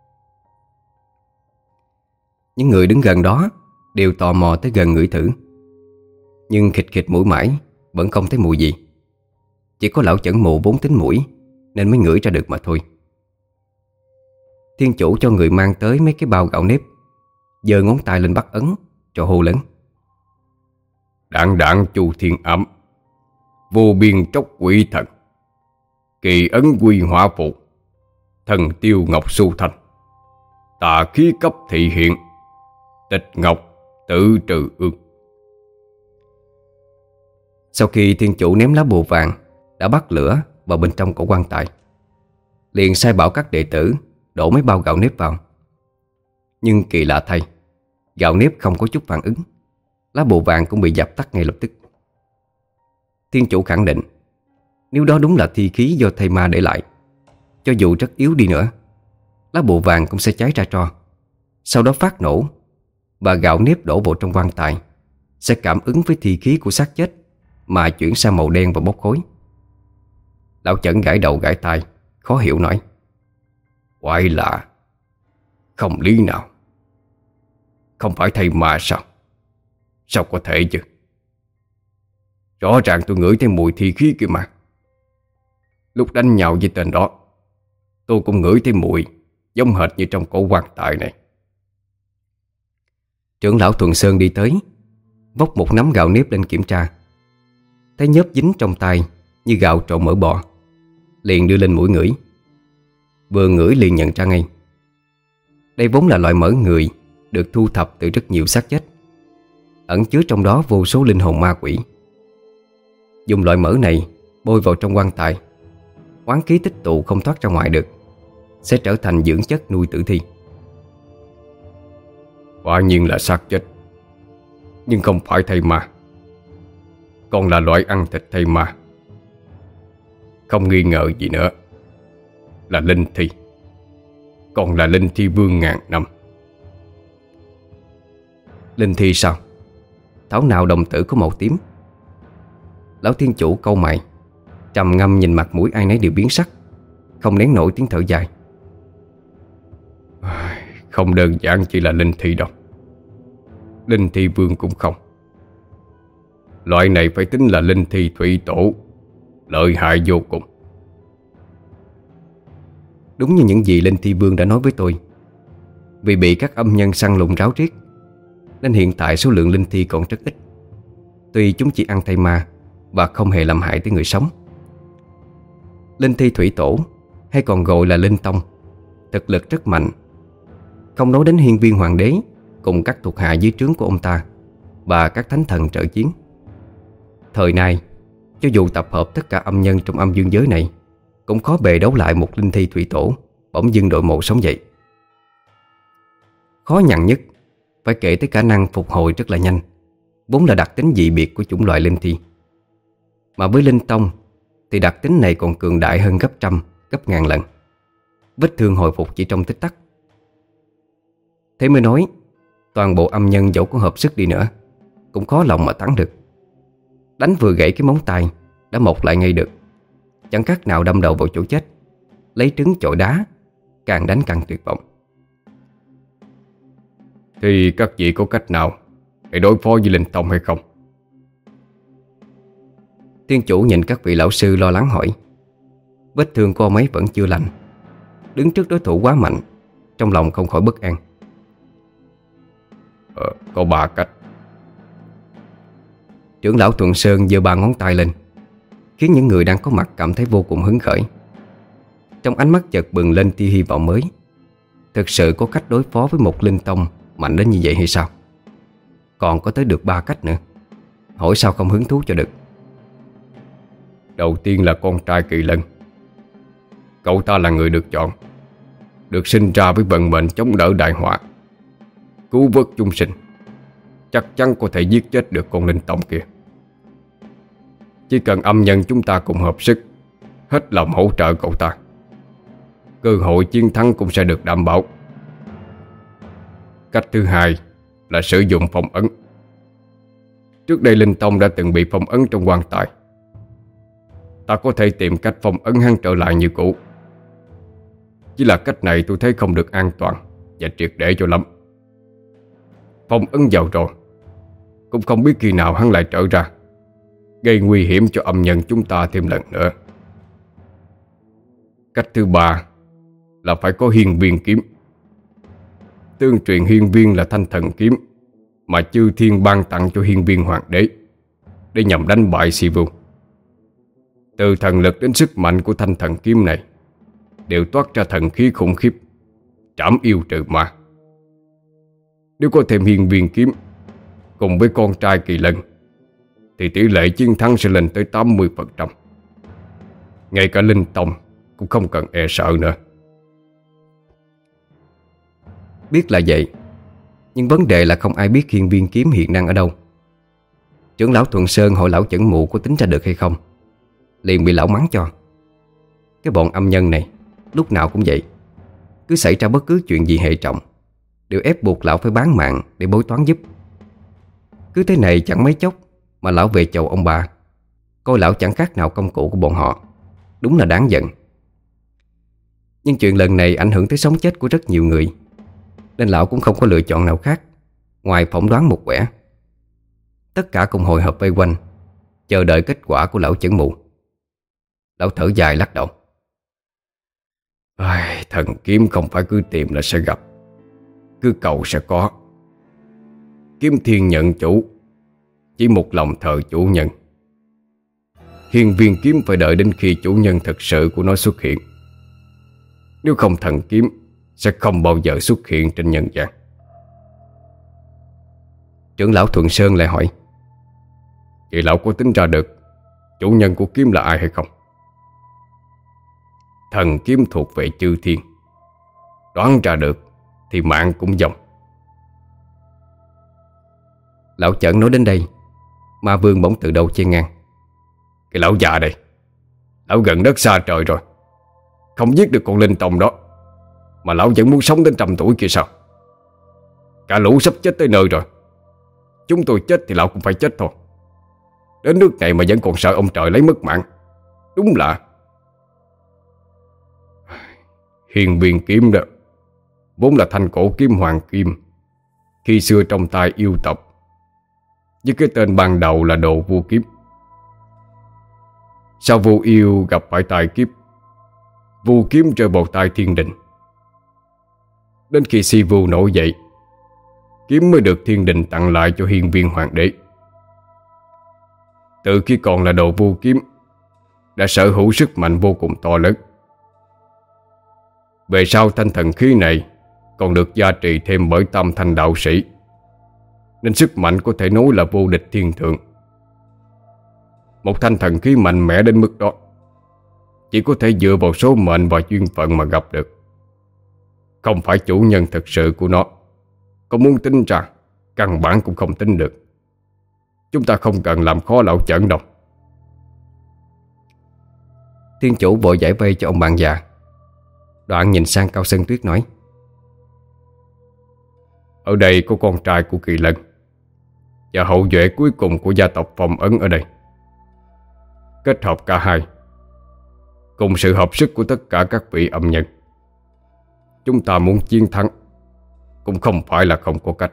S1: Những người đứng gần đó đều tò mò tới gần ngửi thử, nhưng khịt khịt mũi mãi vẫn không thấy mùi gì. Chỉ có lão Chẩn Mụ vốn tính mũi nên mới ngửi ra được mà thôi. Thiên chủ cho người mang tới mấy cái bao gạo nếp, giơ ngón tay lên bắt ấn cho hô lớn:
S2: Đạn đạn chu thiên ấm, vô biên tróc quỷ thần, kỳ ấn quy hỏa phụ, Thần tiêu ngọc su thành, tà khí cấp thị hiện, tịch ngọc tự trừ ương.
S1: Sau khi thiên chủ ném lá bùa vàng đã bắt lửa vào bên trong cổ quan tài, liền sai bảo các đệ tử đổ mấy bao gạo nếp vào. Nhưng kỳ lạ thay, gạo nếp không có chút phản ứng, lá bùa vàng cũng bị dập tắt ngay lập tức. Thiên chủ khẳng định nếu đó đúng là thi khí do thầy ma để lại, cho dù rất yếu đi nữa, lá bùa vàng cũng sẽ cháy ra tro, sau đó phát nổ, và gạo nếp đổ vào trong quan tài sẽ cảm ứng với thi khí của xác chết mà chuyển sang màu đen và bốc khói. Lão Chẩn gãi đầu gãi tai, khó hiểu nói:
S2: Quái lạ, không lý nào. Không phải thầy ma sao? Sao có thể chứ? Rõ ràng tôi ngửi thấy mùi thi khí kia mà. Lúc đánh nhau với tên đó, tôi cũng ngửi thấy mùi giống hệt như trong cổ quan tài này.
S1: Trưởng lão Thuận Sơn đi tới, vốc một nắm gạo nếp lên kiểm tra. Thấy nhớp dính trong tay như gạo trộn mỡ bò, liền đưa lên mũi ngửi. Vừa ngửi liền nhận ra ngay, đây vốn là loại mỡ người được thu thập từ rất nhiều xác chết, ẩn chứa trong đó vô số linh hồn ma quỷ. Dùng loại mỡ này bôi vào trong quan tài, oán khí tích tụ không thoát ra ngoài được, sẽ trở thành dưỡng chất nuôi tử thi.
S2: Quả nhiên là xác chết, nhưng không phải thây ma, còn là loại ăn thịt thây ma. Không nghi ngờ gì nữa, là linh thi, còn là linh thi vương ngàn năm.
S1: Linh thi sao? Thảo nào đồng tử có màu tím? Lão thiên chủ cau mày, trầm ngâm nhìn mặt mũi ai nấy đều biến sắc, không nén nổi tiếng thở dài.
S2: Không đơn giản chỉ là linh thi đâu, linh thi vương cũng không. Loại này phải tính là linh thi thủy tổ, lợi hại vô cùng.
S1: Đúng như những gì linh thi vương đã nói với tôi. Vì bị các âm nhân săn lùng ráo riết, nên hiện tại số lượng linh thi còn rất ít. Tuy chúng chỉ ăn thây ma và không hề làm hại tới người sống. Linh thi thủy tổ, hay còn gọi là linh tông, thực lực rất mạnh. Không nói đến hiên viên hoàng đế cùng các thuộc hạ dưới trướng của ông ta và các thánh thần trợ chiến. Thời nay, cho dù tập hợp tất cả âm nhân trong âm dương giới này, cũng khó bề đấu lại một linh thi thủy tổ bỗng dưng đội mộ sống dậy. Khó nhằn nhất phải kể tới khả năng phục hồi rất là nhanh, vốn là đặc tính dị biệt của chủng loại linh thi. Mà với linh tông thì đặc tính này còn cường đại hơn gấp trăm, gấp ngàn lần. Vết thương hồi phục chỉ trong tích tắc. Thế mới nói, toàn bộ âm nhân dẫu có hợp sức đi nữa cũng khó lòng mà thắng được. Đánh vừa gãy cái móng tay đã mọc lại ngay được, chẳng khác nào đâm đầu vào chỗ chết, lấy trứng chọi đá, càng đánh càng tuyệt vọng.
S2: Thì các vị có cách nào để đối phó với linh tông hay không?
S1: Thiên chủ nhìn các vị lão sư lo lắng hỏi. Vết thương của ông ấy vẫn chưa lành, đứng trước đối thủ quá mạnh, trong lòng không khỏi bất an.
S2: Có 3 cách.
S1: Trưởng lão Thuận Sơn giơ 3 ngón tay lên, khiến những người đang có mặt cảm thấy vô cùng hứng khởi. Trong ánh mắt chợt bừng lên tia hy vọng mới. Thực sự có cách đối phó với một linh tông mạnh đến như vậy hay sao? Còn có tới được 3 cách nữa, hỏi sao không hứng thú cho được.
S2: Đầu tiên là con trai Kỳ Lân. Cậu ta là người được chọn, được sinh ra với vận mệnh chống đỡ đại họa, cứu vớt chúng sinh, chắc chắn có thể giết chết được con linh tông kia. Chỉ cần âm nhân chúng ta cùng hợp sức, hết lòng hỗ trợ cậu ta, cơ hội chiến thắng cũng sẽ được đảm bảo. Cách thứ hai là sử dụng phong ấn. Trước đây linh tông đã từng bị phong ấn trong quan tài. Ta có thể tìm cách phong ấn hắn trở lại như cũ. Chỉ là cách này tôi thấy không được an toàn và triệt để cho lắm. Phong ấn vào rồi, cũng không biết khi nào hắn lại trở ra, gây nguy hiểm cho âm nhân chúng ta thêm lần nữa. Cách thứ ba là phải có hiên viên kiếm. Tương truyền hiên viên là thanh thần kiếm mà chư thiên ban tặng cho hiên viên hoàng đế, để nhằm đánh bại Sivu. Từ thần lực đến sức mạnh của thanh thần kiếm này, đều toát ra thần khí khủng khiếp, trảm yêu trừ ma. Nếu có thêm hiên viên kiếm cùng với con trai Kỳ Lân thì tỷ lệ chiến thắng sẽ lên tới 80%. Ngay cả Linh Tông cũng không cần e sợ nữa.
S1: Biết là vậy, nhưng vấn đề là không ai biết hiên viên kiếm hiện đang ở đâu. Trưởng lão Thuận Sơn hỏi lão Chẩn Mụ có tính ra được hay không, liền bị lão mắng cho. Cái bọn âm nhân này lúc nào cũng vậy, cứ xảy ra bất cứ chuyện gì hệ trọng đều ép buộc lão phải bán mạng để bối toán giúp. Cứ thế này chẳng mấy chốc mà lão về chầu ông bà, coi lão chẳng khác nào công cụ của bọn họ. Đúng là đáng giận. Nhưng chuyện lần này ảnh hưởng tới sống chết của rất nhiều người, nên lão cũng không có lựa chọn nào khác ngoài phỏng đoán một quẻ. Tất cả cùng hội họp vây quanh, chờ đợi kết quả của lão Chẩn Mụ. Lão thở dài lắc đầu.
S2: Thần kiếm không phải cứ tìm là sẽ gặp, cứ cầu sẽ có. Kiếm thiên nhận chủ, chỉ một lòng thờ chủ nhân. Hiên viên kiếm phải đợi đến khi chủ nhân thật sự của nó xuất hiện. Nếu không, thần kiếm sẽ không bao giờ xuất hiện trên nhân gian.
S1: Trưởng lão Thuận Sơn lại hỏi:
S2: vậy lão có tính ra được chủ nhân của kiếm là ai hay không? Thần kiếm thuộc về chư thiên, đoán ra được thì mạng cũng dòng.
S1: Lão Chẩn nói đến đây, Ma Vương bỗng từ đâu chen ngang:
S2: cái lão già đây, lão gần đất xa trời rồi, không giết được con linh tông đó mà lão vẫn muốn sống đến 100 tuổi kia sao? Cả lũ sắp chết tới nơi rồi, chúng tôi chết thì lão cũng phải chết thôi. Đến nước này mà vẫn còn sợ ông trời lấy mất mạng, đúng là... Hiên viên kiếm đó vốn là thanh cổ kiếm hoàng kim, khi xưa trong tay yêu tộc, với cái tên ban đầu là Đồ Vua Kiếm. Sau Vu Yêu gặp phải tài kiếp, Vu Kiếm rơi vào tay thiên đình. Đến khi Si Vu nổi dậy, kiếm mới được thiên đình tặng lại cho hiên viên hoàng đế. Từ khi còn là Đồ Vu Kiếm đã sở hữu sức mạnh vô cùng to lớn. Về sau thanh thần khí này còn được gia trì thêm bởi tam thanh đạo sĩ, nên sức mạnh có thể nói là vô địch thiên thượng. Một thanh thần khí mạnh mẽ đến mức đó chỉ có thể dựa vào số mệnh và duyên phận mà gặp được. Không phải chủ nhân thực sự của nó, có muốn tính ra căn bản cũng không tính được. Chúng ta không cần làm khó lão Chẩn đâu.
S1: Thiên chủ vội giải vây cho ông bạn già, đoạn nhìn sang Cao Sơn Tuyết nói:
S2: ở đây có con trai của Kỳ Lân và hậu duệ cuối cùng của gia tộc Phong Ấn ở đây. Kết hợp cả hai cùng sự hợp sức của tất cả các vị âm nhân, chúng ta muốn chiến thắng cũng không phải là không có cách.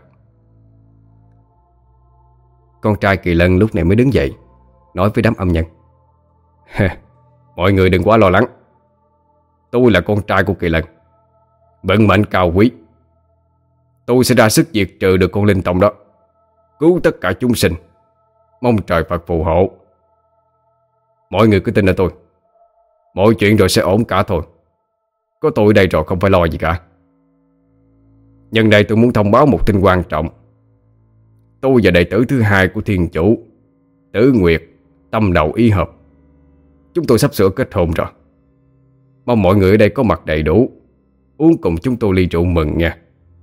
S1: Con trai Kỳ Lân lúc này mới đứng dậy, nói với đám âm nhân:
S2: mọi người đừng quá lo lắng. Tôi là con trai của Kỳ Lân, vận mệnh cao quý. Tôi sẽ ra sức diệt trừ được con linh tông đó, cứu tất cả chúng sinh, mong trời Phật phù hộ. Mọi người cứ tin ở tôi, mọi chuyện rồi sẽ ổn cả thôi. Có tôi đây rồi không phải lo gì cả. Nhân đây tôi muốn thông báo một tin quan trọng. Tôi và đệ tử thứ hai của thiên chủ, Tử Nguyệt, tâm đầu ý hợp. Chúng tôi sắp sửa kết hôn rồi. Mong mọi người ở đây có mặt đầy đủ, uống cùng chúng tôi ly rượu mừng nha.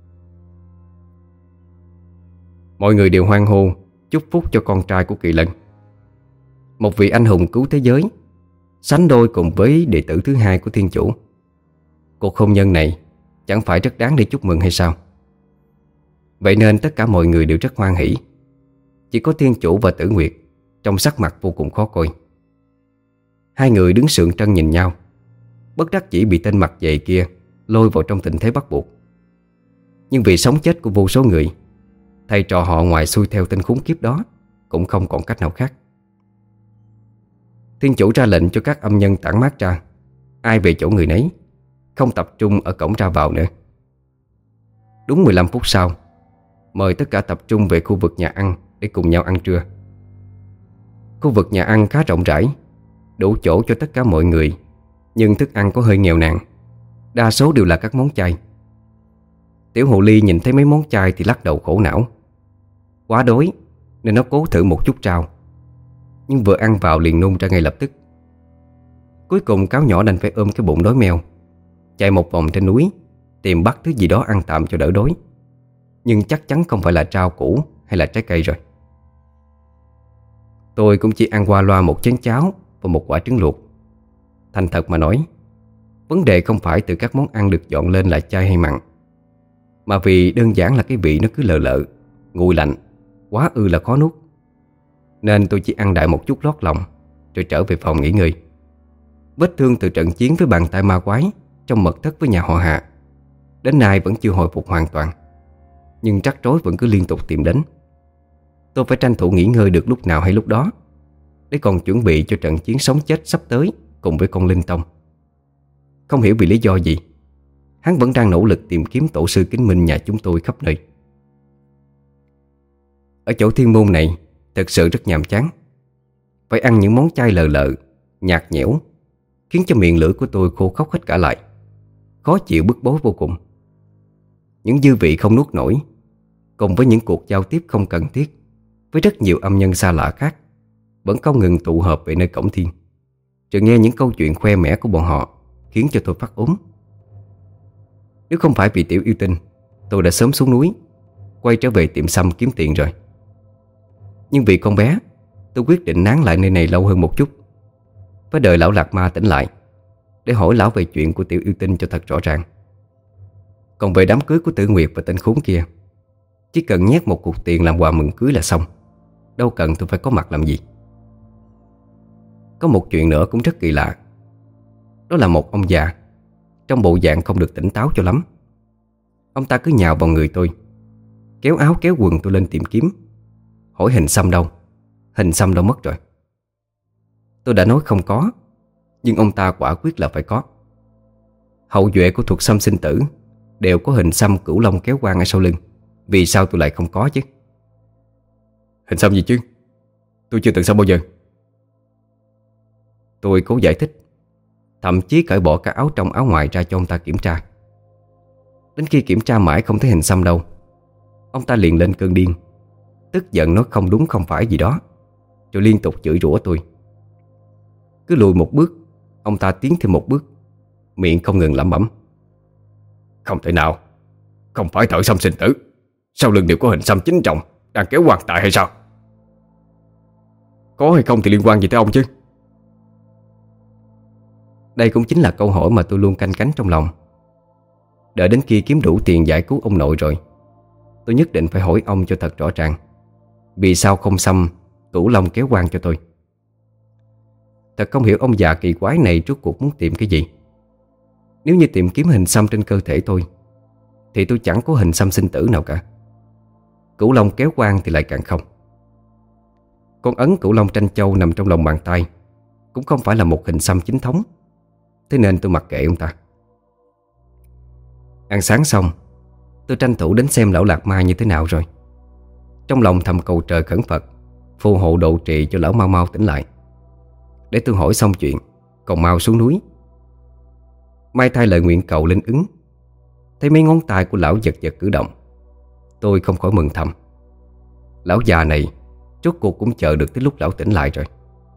S1: Mọi người đều hoan hô chúc phúc cho con trai của Kỳ Lân, một vị anh hùng cứu thế giới, sánh đôi cùng với đệ tử thứ hai của thiên chủ. Cuộc hôn nhân này chẳng phải rất đáng để chúc mừng hay sao? Vậy nên tất cả mọi người đều rất hoan hỉ. Chỉ có thiên chủ và Tử Nguyệt trong sắc mặt vô cùng khó coi. Hai người đứng sượng trân nhìn nhau, bất đắc dĩ bị tên mặt dày kia lôi vào trong tình thế bắt buộc. Nhưng vì sống chết của vô số người, thầy trò họ ngoài xuôi theo tên khốn kiếp đó cũng không còn cách nào khác. Thiên chủ ra lệnh cho các âm nhân tản mát ra, ai về chỗ người nấy, không tập trung ở cổng ra vào nữa. Đúng 15 phút sau, mời tất cả tập trung về khu vực nhà ăn để cùng nhau ăn trưa. Khu vực nhà ăn khá rộng rãi, đủ chỗ cho tất cả mọi người, nhưng thức ăn có hơi nghèo nàn, Đa số đều là các món chay. Tiểu hồ ly nhìn thấy mấy món chay thì lắc đầu khổ não. Quá đói nên nó cố thử một chút rau, nhưng vừa ăn vào liền nôn ra ngay lập tức. Cuối cùng cáo nhỏ đành phải ôm cái bụng đói meo, chạy một vòng trên núi tìm bắt thứ gì đó ăn tạm cho đỡ đói. Nhưng chắc chắn không phải là rau củ hay là trái cây rồi. Tôi cũng chỉ ăn qua loa một chén cháo và một quả trứng luộc. Thành thật mà nói, vấn đề không phải từ các món ăn được dọn lên là chay hay mặn, mà vì đơn giản là cái vị nó cứ lợ lợ, nguội lạnh, quá ư là khó nuốt. Nên tôi chỉ ăn đại một chút lót lòng, rồi trở về phòng nghỉ ngơi. Vết thương từ trận chiến với bàn tay ma quái trong mật thất với nhà họ Hạ đến nay vẫn chưa hồi phục hoàn toàn, nhưng rắc rối vẫn cứ liên tục tìm đến. Tôi phải tranh thủ nghỉ ngơi được lúc nào hay lúc đó, để còn chuẩn bị cho trận chiến sống chết sắp tới cùng với con Linh Tông. Không hiểu vì lý do gì, hắn vẫn đang nỗ lực tìm kiếm tổ sư Kính Minh nhà chúng tôi khắp nơi. Ở chỗ thiên môn này thật sự rất nhàm chán. Phải ăn những món chay lợ lợ, nhạt nhẽo, khiến cho miệng lưỡi của tôi khô khốc hết cả lại, khó chịu bức bối vô cùng. Những dư vị không nuốt nổi, cùng với những cuộc giao tiếp không cần thiết với rất nhiều âm nhân xa lạ khác, vẫn không ngừng tụ hợp về nơi cổng thiên, rồi nghe những câu chuyện khoe mẽ của bọn họ khiến cho tôi phát ốm. Nếu không phải vì Tiểu Yêu Tinh, tôi đã sớm xuống núi, quay trở về tiệm xăm kiếm tiền rồi. Nhưng vì con bé, tôi quyết định nán lại nơi này lâu hơn một chút, phải đợi lão Lạc Ma tỉnh lại để hỏi lão về chuyện của Tiểu Yêu Tinh cho thật rõ ràng. Còn về đám cưới của Tử Nguyệt và tên khốn kia, chỉ cần nhét một cục tiền làm quà mừng cưới là xong, đâu cần tôi phải có mặt làm gì. Có một chuyện nữa cũng rất kỳ lạ. Đó là một ông già trong bộ dạng không được tỉnh táo cho lắm. Ông ta cứ nhào vào người tôi, kéo áo kéo quần tôi lên tìm kiếm, hỏi hình xăm đâu. Hình xăm đâu mất rồi. Tôi đã nói không có, nhưng ông ta quả quyết là phải có. Hậu duệ của thuật xăm sinh tử đều có hình xăm cửu long kéo quang ở sau lưng, vì sao tôi lại không có chứ?
S2: Hình xăm gì chứ? Tôi chưa từng xăm bao giờ.
S1: Tôi cố giải thích, thậm chí cởi bỏ cả áo trong áo ngoài ra cho ông ta kiểm tra. Đến khi kiểm tra mãi không thấy hình xăm đâu, ông ta liền lên cơn điên, tức giận nói không đúng không phải gì đó, rồi liên tục chửi rủa tôi. Cứ lùi một bước, ông ta tiến thêm một bước, miệng không ngừng lẩm bẩm:
S2: Không thể nào, không phải thợ xăm sinh tử, sau lưng đều có hình xăm chính trọng đang kéo quan tài hay sao? Có hay không thì liên quan gì tới ông chứ?
S1: Đây cũng chính là câu hỏi mà tôi luôn canh cánh trong lòng. Đợi đến khi kiếm đủ tiền giải cứu ông nội rồi, tôi nhất định phải hỏi ông cho thật rõ ràng, vì sao không xăm cửu long kéo quan cho tôi. Thật không hiểu ông già kỳ quái này rốt cuộc muốn tìm cái gì. Nếu như tìm kiếm hình xăm trên cơ thể tôi, thì tôi chẳng có hình xăm sinh tử nào cả. Cửu long kéo quan thì lại càng không. Con ấn cửu long tranh châu nằm trong lòng bàn tay cũng không phải là một hình xăm chính thống. Thế nên tôi mặc kệ ông ta. Ăn sáng xong, tôi tranh thủ đến xem lão Lạc Ma như thế nào rồi. Trong lòng thầm cầu trời khẩn Phật phù hộ độ trì cho lão mau mau tỉnh lại, để tôi hỏi xong chuyện còn mau xuống núi. May thay lời nguyện cầu linh ứng, thấy mấy ngón tay của lão giật giật cử động, tôi không khỏi mừng thầm. Lão già này rốt cuộc cũng chờ được tới lúc lão tỉnh lại rồi.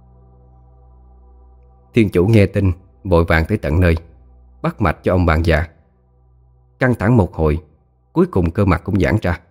S1: Thiên chủ nghe tin vội vàng tới tận nơi, bắt mạch cho ông bạn già. Căng thẳng một hồi, cuối cùng cơ mặt cũng giãn ra.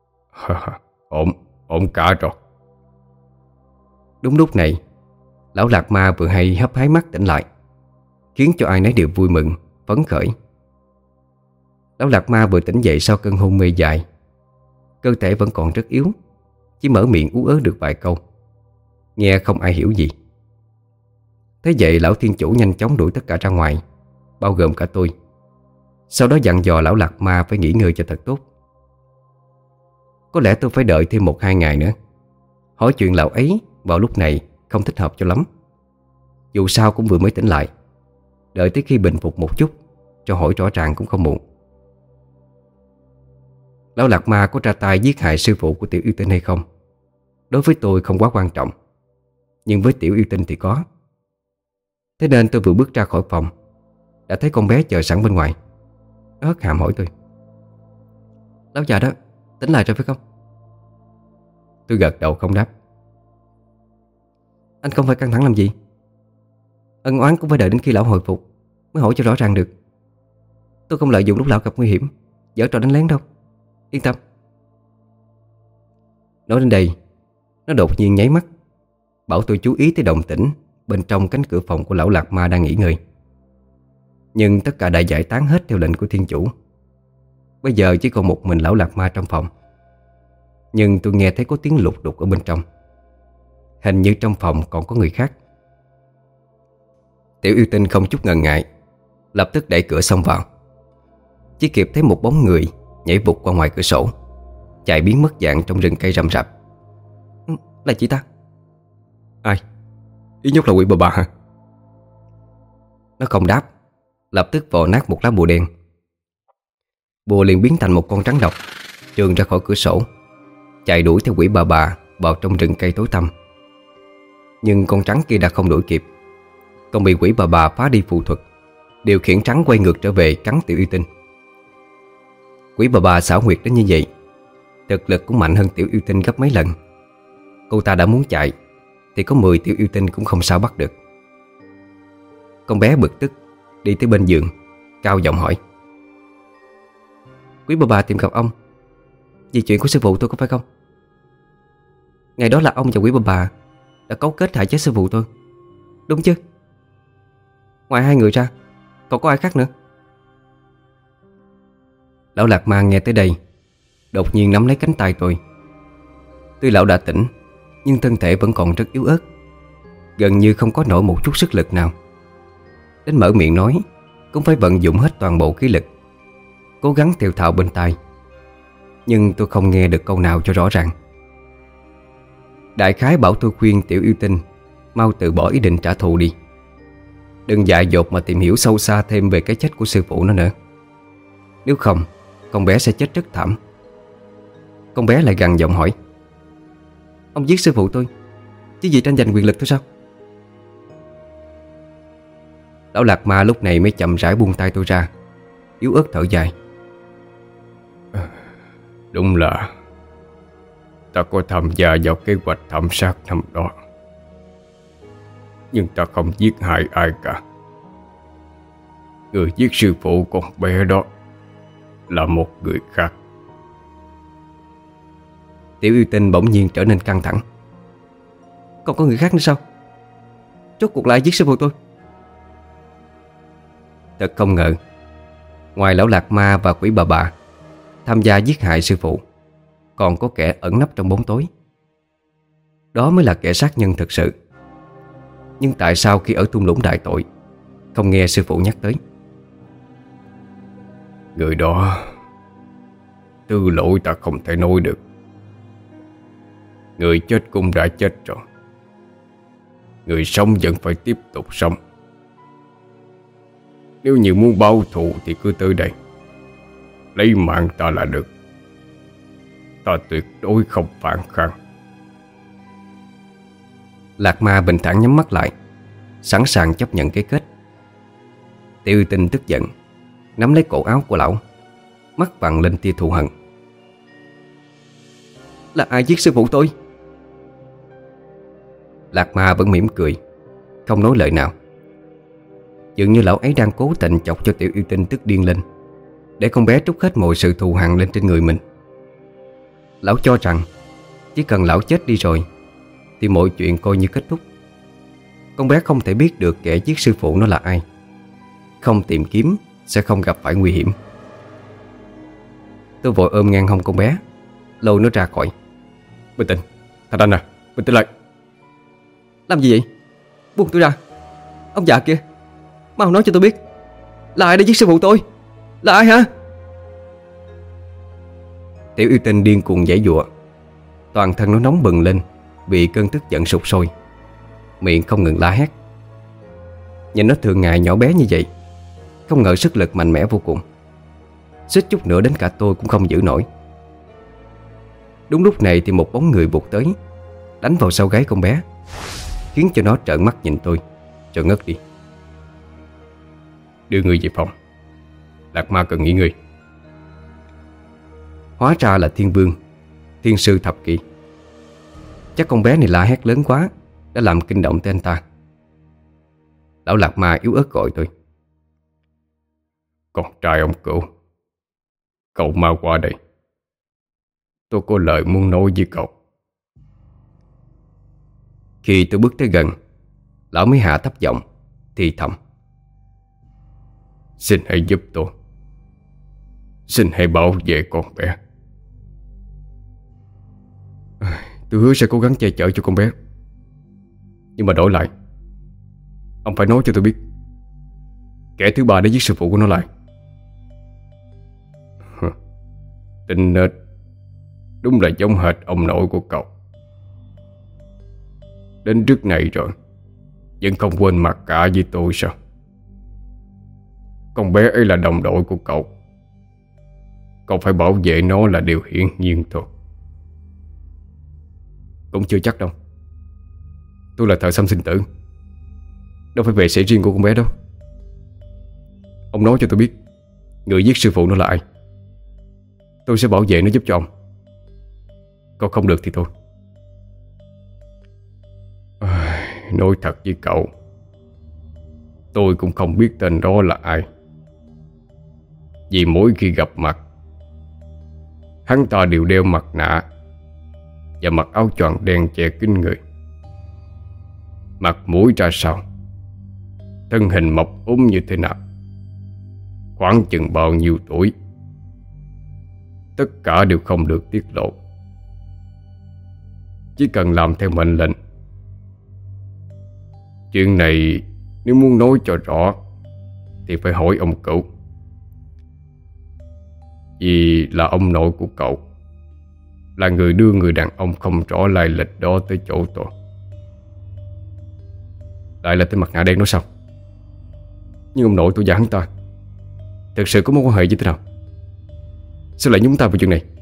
S2: Ổn cả rồi.
S1: Đúng lúc này, lão Lạc Ma vừa hay hấp háy mắt tỉnh lại, khiến cho ai nấy đều vui mừng, phấn khởi. Lão Lạc Ma vừa tỉnh dậy sau cơn hôn mê dài, cơ thể vẫn còn rất yếu, chỉ mở miệng ú ớ được vài câu, nghe không ai hiểu gì. Thế vậy lão thiên chủ nhanh chóng đuổi tất cả ra ngoài, bao gồm cả tôi. Sau đó dặn dò lão Lạc Ma phải nghỉ ngơi cho thật tốt. Có lẽ tôi phải đợi thêm 1-2 ngày nữa. Hỏi chuyện lão ấy vào lúc này không thích hợp cho lắm. Dù sao cũng vừa mới tỉnh lại, đợi tới khi bình phục một chút cho hỏi rõ ràng cũng không muộn. Lão Lạc Ma có ra tay giết hại sư phụ của Tiểu Yêu Tinh hay không, đối với tôi không quá quan trọng, nhưng với Tiểu Yêu Tinh thì có. Thế nên tôi vừa bước ra khỏi phòng đã thấy con bé chờ sẵn bên ngoài. Nó hất hàm hỏi tôi: Lão già đó tỉnh lại rồi phải không?
S2: Tôi gật đầu không đáp.
S1: Anh không phải căng thẳng làm gì. Ân oán cũng phải đợi đến khi lão hồi phục mới hỏi cho rõ ràng được. Tôi không lợi dụng lúc lão gặp nguy hiểm giở trò đánh lén đâu. Yên tâm. Nói đến đây, nó đột nhiên nháy mắt, bảo tôi chú ý tới động tĩnh bên trong cánh cửa phòng của lão Lạc Ma đang nghỉ ngơi. Nhưng tất cả đã giải tán hết theo lệnh của thiên chủ. Bây giờ chỉ còn một mình lão Lạc Ma trong phòng. Nhưng tôi nghe thấy có tiếng lục đục ở bên trong. Hình như trong phòng còn có người khác. Tiểu yêu tinh không chút ngần ngại, lập tức đẩy cửa xông vào. Chỉ kịp thấy một bóng người nhảy vụt qua ngoài cửa sổ, chạy biến mất dạng trong rừng cây rậm rạp. Là chị ta?
S2: Ai? Ý nhóc là quỷ bà bà hả?
S1: Nó không đáp, lập tức vò nát một lá bùa đen. Bùa liền biến thành một con rắn độc, trườn ra khỏi cửa sổ, chạy đuổi theo quỷ bà vào trong rừng cây tối tăm. Nhưng con rắn kia đã không đuổi kịp, còn bị quỷ bà phá đi phù thuật, điều khiển rắn quay ngược trở về cắn tiểu yêu tinh. Quỷ bà xảo quyệt đến như vậy, thực lực cũng mạnh hơn tiểu yêu tinh gấp mấy lần. Cô ta đã muốn chạy thì có 10 tiểu yêu tinh cũng không sao bắt được. Con bé bực tức đi tới bên giường, cao giọng hỏi: Quý bà tìm gặp ông vì chuyện của sư phụ tôi có phải không? Ngày đó là ông và quý bà đã cấu kết hại chết sư phụ tôi, đúng chứ? Ngoài hai người ra còn có ai khác nữa? Lão Lạc Ma nghe tới đây, đột nhiên nắm lấy cánh tay tôi. Tuy lão đã tỉnh, nhưng thân thể vẫn còn rất yếu ớt, gần như không có nổi một chút sức lực nào. Đến mở miệng nói cũng phải vận dụng hết toàn bộ khí lực, cố gắng thều thào bên tai. Nhưng tôi không nghe được câu nào cho rõ ràng. Đại khái bảo tôi khuyên tiểu yêu tinh mau từ bỏ ý định trả thù đi, đừng dại dột mà tìm hiểu sâu xa thêm về cái chết của sư phụ nó nữa. Nếu không, con bé sẽ chết rất thảm. Con bé lại gằn giọng hỏi: Ông giết sư phụ tôi chứ vì tranh giành quyền lực thôi sao? Lão Lạc Ma lúc này mới chậm rãi buông tay tôi ra, yếu ớt thở dài:
S2: Đúng là ta có tham gia vào kế hoạch thảm sát năm đó, nhưng ta không giết hại ai cả. Người giết sư phụ con bé đó là một người khác.
S1: Tiểu yêu tinh bỗng nhiên trở nên căng thẳng: Còn có người khác nữa sao? Rốt cuộc lại giết sư phụ tôi? Thật không ngờ, ngoài lão Lạc Ma và quỷ bà tham gia giết hại sư phụ, còn có kẻ ẩn nấp trong bóng tối. Đó mới là kẻ sát nhân thực sự. Nhưng tại sao khi ở thung lũng đại tội không nghe sư phụ nhắc tới?
S2: Người đó tư lỗi ta không thể nói được. Người chết cũng đã chết rồi, người sống vẫn phải tiếp tục sống. Nếu như muốn báo thù thì cứ tới đây, lấy mạng ta là được. Ta tuyệt đối không phản kháng.
S1: Lạc Ma bình thản nhắm mắt lại, sẵn sàng chấp nhận cái kết. Tiểu yêu tinh tức giận nắm lấy cổ áo của lão, mắt vằn lên tia thù hận: Là ai giết sư phụ tôi? Lạc Ma vẫn mỉm cười, không nói lời nào. Dường như lão ấy đang cố tình chọc cho tiểu yêu tinh tức điên lên, để con bé trút hết mọi sự thù hằn lên trên người mình. Lão cho rằng chỉ cần lão chết đi rồi thì mọi chuyện coi như kết thúc. Con bé không thể biết được kẻ giết sư phụ nó là ai, không tìm kiếm sẽ không gặp phải nguy hiểm. Tôi vội ôm ngang hông con bé, lôi nó ra khỏi.
S2: Bình tĩnh, Thạch Anh à, bình tĩnh lại.
S1: Làm gì vậy? Buông tôi ra. Ông già kia, mau nói cho tôi biết, là ai đã giết sư phụ tôi? Là ai hả? Tiểu yêu tinh điên cuồng giãy giụa, toàn thân nó nóng bừng lên vì cơn tức giận sục sôi, miệng không ngừng la hét. Nhìn nó thường ngày nhỏ bé như vậy, không ngờ sức lực mạnh mẽ vô cùng, suýt chút nữa đến cả tôi cũng không giữ nổi. Đúng lúc này thì một bóng người vụt tới, đánh vào sau gáy con bé, khiến cho nó trợn mắt nhìn tôi rồi ngất đi.
S2: Đưa người về phòng. Lạc Ma cần nghỉ ngơi.
S1: Hóa ra là Thiên Vương, thiên sư thập kỵ. Chắc con bé này la hét lớn quá, đã làm kinh động tới anh ta. Lão Lạc Ma yếu ớt gọi tôi.
S2: Con trai ông Cửu, cậu mau qua đây. Tôi có lời muốn nói với cậu.
S1: Khi tôi bước tới gần, lão mới hạ thấp giọng thì thầm.
S2: Xin hãy giúp tôi. Xin hãy bảo vệ con bé.
S1: Tôi hứa sẽ cố gắng che chở cho con bé. Nhưng mà đổi lại, ông phải nói cho tôi biết kẻ thứ ba đã giết sư phụ của nó lại.
S2: Tính nết đúng là giống hệt ông nội của cậu. Đến trước này rồi vẫn không quên mặt cả với tôi sao? Con bé ấy là đồng đội của cậu. Cậu phải bảo vệ nó là điều hiển nhiên thôi.
S1: Cũng chưa chắc đâu. Tôi là thợ xăm sinh tử, đâu phải vệ sĩ riêng của con bé đâu. Ông nói cho tôi biết người giết sư phụ nó là ai, tôi sẽ bảo vệ nó giúp cho ông. Còn không được thì thôi.
S2: Nói thật với cậu, tôi cũng không biết tên đó là ai. Vì mỗi khi gặp mặt, hắn ta đều đeo mặt nạ và mặc áo choàng đen che kín người. Mặt mũi ra sao, thân hình mập ốm như thế nào, khoảng chừng bao nhiêu tuổi, tất cả đều không được tiết lộ. Chỉ cần làm theo mệnh lệnh. Chuyện này nếu muốn nói cho rõ thì phải hỏi ông Cửu, vì là ông nội của cậu, là người đưa người đàn ông không rõ lai lịch đó tới chỗ tôi.
S1: Lại là tên mặt nạ đen đó sao? Nhưng ông nội tôi và hắn ta thực sự có mối quan hệ như thế nào? Sao lại nhúng tay vào chuyện này?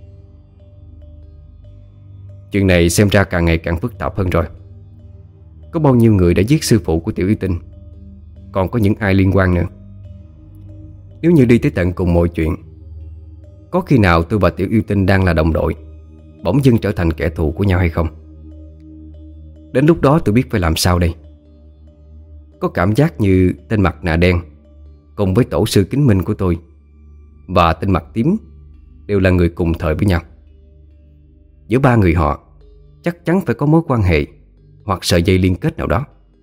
S1: Chuyện này xem ra càng ngày càng phức tạp hơn rồi. Có bao nhiêu người đã giết sư phụ của Tiểu Yêu Tinh, còn có những ai liên quan nữa. Nếu như đi tới tận cùng mọi chuyện, có khi nào tôi và Tiểu Yêu Tinh đang là đồng đội bỗng dưng trở thành kẻ thù của nhau hay không? Đến lúc đó tôi biết phải làm sao đây. Có cảm giác như tên mặt nạ đen cùng với tổ sư kính minh của tôi và tên mặt tím đều là người cùng thời với nhau. Giữa ba người họ chắc chắn phải có mối quan hệ hoặc sợi dây liên kết nào đó.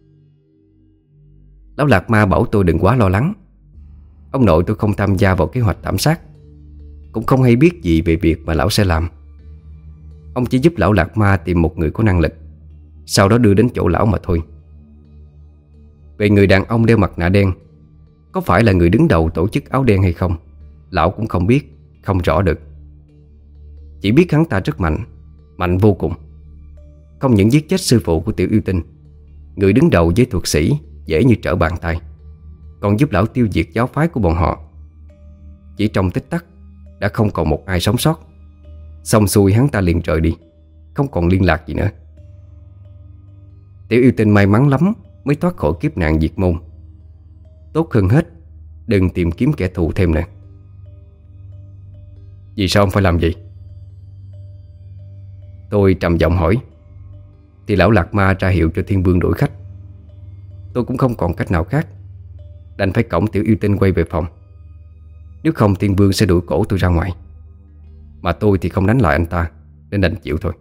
S1: Lão Lạc Ma bảo tôi đừng quá lo lắng. Ông nội tôi không tham gia vào kế hoạch thảm sát, cũng không hay biết gì về việc mà lão sẽ làm. Ông chỉ giúp lão Lạc Ma tìm một người có năng lực, sau đó đưa đến chỗ lão mà thôi. Về người đàn ông đeo mặt nạ đen, có phải là người đứng đầu tổ chức áo đen hay không, lão cũng không biết, không rõ được. Chỉ biết hắn ta rất mạnh, mạnh vô cùng. Không những giết chết sư phụ của Tiểu Yêu Tinh, người đứng đầu với thuật sĩ dễ như trở bàn tay, còn giúp lão tiêu diệt giáo phái của bọn họ. Chỉ trong tích tắc đã không còn một ai sống sót. Xong xuôi hắn ta liền rời đi, không còn liên lạc gì nữa. Tiểu Yêu Tinh may mắn lắm mới thoát khỏi kiếp nạn diệt môn. Tốt hơn hết đừng tìm kiếm kẻ thù thêm nữa. Vì sao ông phải làm vậy? Tôi trầm giọng hỏi. Thì lão Lạc Ma ra hiệu cho Thiên Vương đuổi khách. Tôi cũng không còn cách nào khác, đành phải cõng Tiểu Yêu Tinh quay về phòng. Nếu không Thiên Vương sẽ đuổi cổ tôi ra ngoài, mà tôi thì không đánh lại anh ta, nên đành chịu thôi.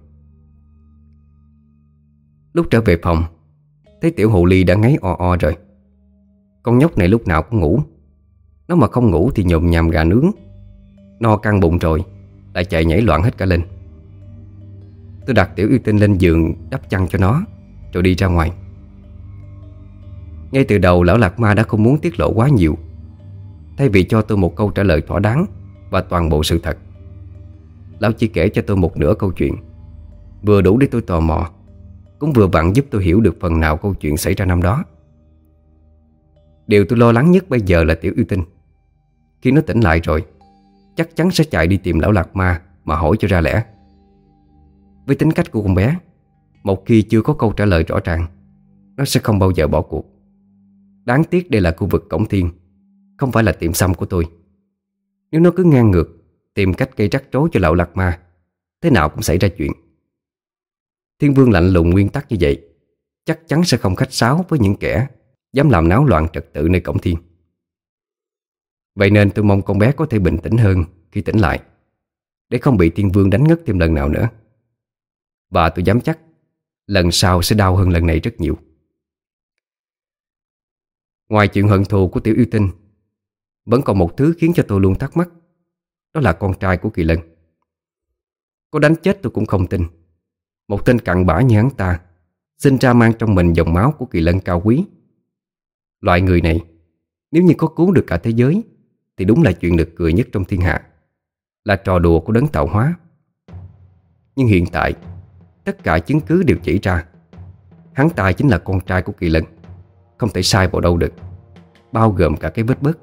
S1: Lúc trở về phòng, thấy Tiểu Hồ Ly đã ngáy o o rồi. Con nhóc này lúc nào cũng ngủ. Nó mà không ngủ thì nhồm nhàm gà nướng. No căng bụng rồi lại chạy nhảy loạn hết cả lên. Tôi đặt Tiểu Yêu Tinh lên giường, đắp chăn cho nó, rồi đi ra ngoài. Ngay từ đầu lão Lạc Ma đã không muốn tiết lộ quá nhiều. Thay vì cho tôi một câu trả lời thỏa đáng và toàn bộ sự thật, lão chỉ kể cho tôi một nửa câu chuyện, vừa đủ để tôi tò mò, cũng vừa vặn giúp tôi hiểu được phần nào câu chuyện xảy ra năm đó. Điều tôi lo lắng nhất bây giờ là Tiểu Yêu Tinh. Khi nó tỉnh lại rồi, chắc chắn sẽ chạy đi tìm lão Lạc Ma mà hỏi cho ra lẽ. Với tính cách của con bé, một khi chưa có câu trả lời rõ ràng, nó sẽ không bao giờ bỏ cuộc. Đáng tiếc đây là khu vực cổng thiên, không phải là tiệm xăm của tôi. Nếu nó cứ ngang ngược tìm cách gây rắc rối cho lão Lạc Ma, thế nào cũng xảy ra chuyện. Thiên Vương lạnh lùng nguyên tắc như vậy, chắc chắn sẽ không khách sáo với những kẻ dám làm náo loạn trật tự nơi cổng thiên. Vậy nên tôi mong con bé có thể bình tĩnh hơn khi tỉnh lại, để không bị Thiên Vương đánh ngất thêm lần nào nữa. Và tôi dám chắc lần sau sẽ đau hơn lần này rất nhiều. Ngoài chuyện hận thù của Tiểu Yêu Tinh, vẫn còn một thứ khiến cho tôi luôn thắc mắc. Đó là con trai của Kỳ Lân. Có đánh chết tôi cũng không tin một tên cặn bã như hắn ta sinh ra mang trong mình dòng máu của Kỳ Lân cao quý. Loại người này, nếu như có cứu được cả thế giới, thì đúng là chuyện nực cười nhất trong thiên hạ, là trò đùa của đấng tạo hóa. Nhưng hiện tại, tất cả chứng cứ đều chỉ ra hắn ta chính là con trai của Kỳ Lân, không thể sai vào đâu được, bao gồm cả cái vết bớt.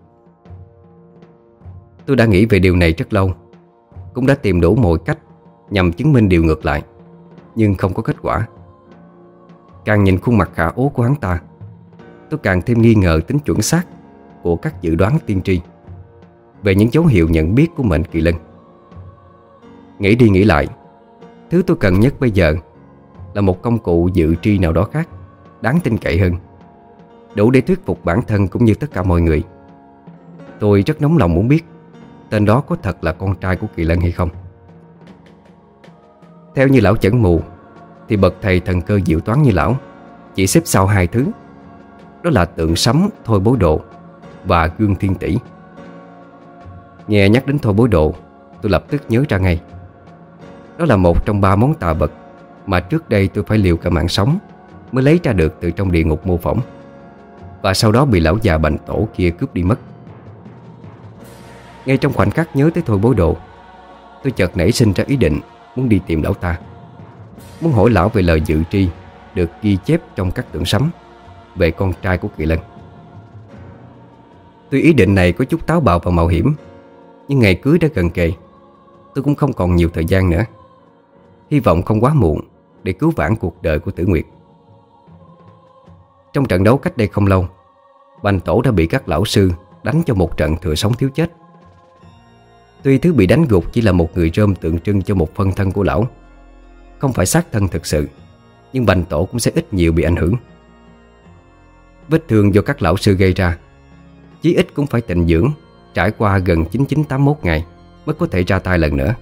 S1: Tôi đã nghĩ về điều này rất lâu, cũng đã tìm đủ mọi cách nhằm chứng minh điều ngược lại, nhưng không có kết quả. Càng nhìn khuôn mặt khả ố của hắn ta, tôi càng thêm nghi ngờ tính chuẩn xác của các dự đoán tiên tri về những dấu hiệu nhận biết của mệnh Kỳ Lân. Nghĩ đi nghĩ lại, thứ tôi cần nhất bây giờ là một công cụ dự tri nào đó khác, đáng tin cậy hơn, đủ để thuyết phục bản thân cũng như tất cả mọi người. Tôi rất nóng lòng muốn biết tên đó có thật là con trai của Kỳ Lân hay không. Theo như lão Chẩn Mù, thì bậc thầy thần cơ diệu toán như lão chỉ xếp sau hai thứ, đó là tượng sấm Thôi Bối Độ và gương thiên tỷ. Nghe nhắc đến Thôi Bối Độ, tôi lập tức nhớ ra ngay. Đó là một trong ba món tà vật mà trước đây tôi phải liều cả mạng sống mới lấy ra được từ trong địa ngục mô phỏng, và sau đó bị lão già Bành Tổ kia cướp đi mất. Ngay trong khoảnh khắc nhớ tới Thôi Bối Độ, tôi chợt nảy sinh ra ý định muốn đi tìm lão ta, muốn hỏi lão về lời dự tri được ghi chép trong các tượng sấm về con trai của Kỳ Lân. Tuy ý định này có chút táo bạo và mạo hiểm, nhưng ngày cưới đã gần kề, tôi cũng không còn nhiều thời gian nữa. Hy vọng không quá muộn để cứu vãn cuộc đời của Tử Nguyệt. Trong trận đấu cách đây không lâu, Bành Tổ đã bị các lão sư đánh cho một trận thừa sống thiếu chết. Tuy thứ bị đánh gục chỉ là một người rơm tượng trưng cho một phân thân của lão, không phải xác thân thực sự, nhưng Bành Tổ cũng sẽ ít nhiều bị ảnh hưởng. Vết thương do các lão sư gây ra, chí ít cũng phải tịnh dưỡng, trải qua gần 9981 ngày mới có thể ra tay lần nữa.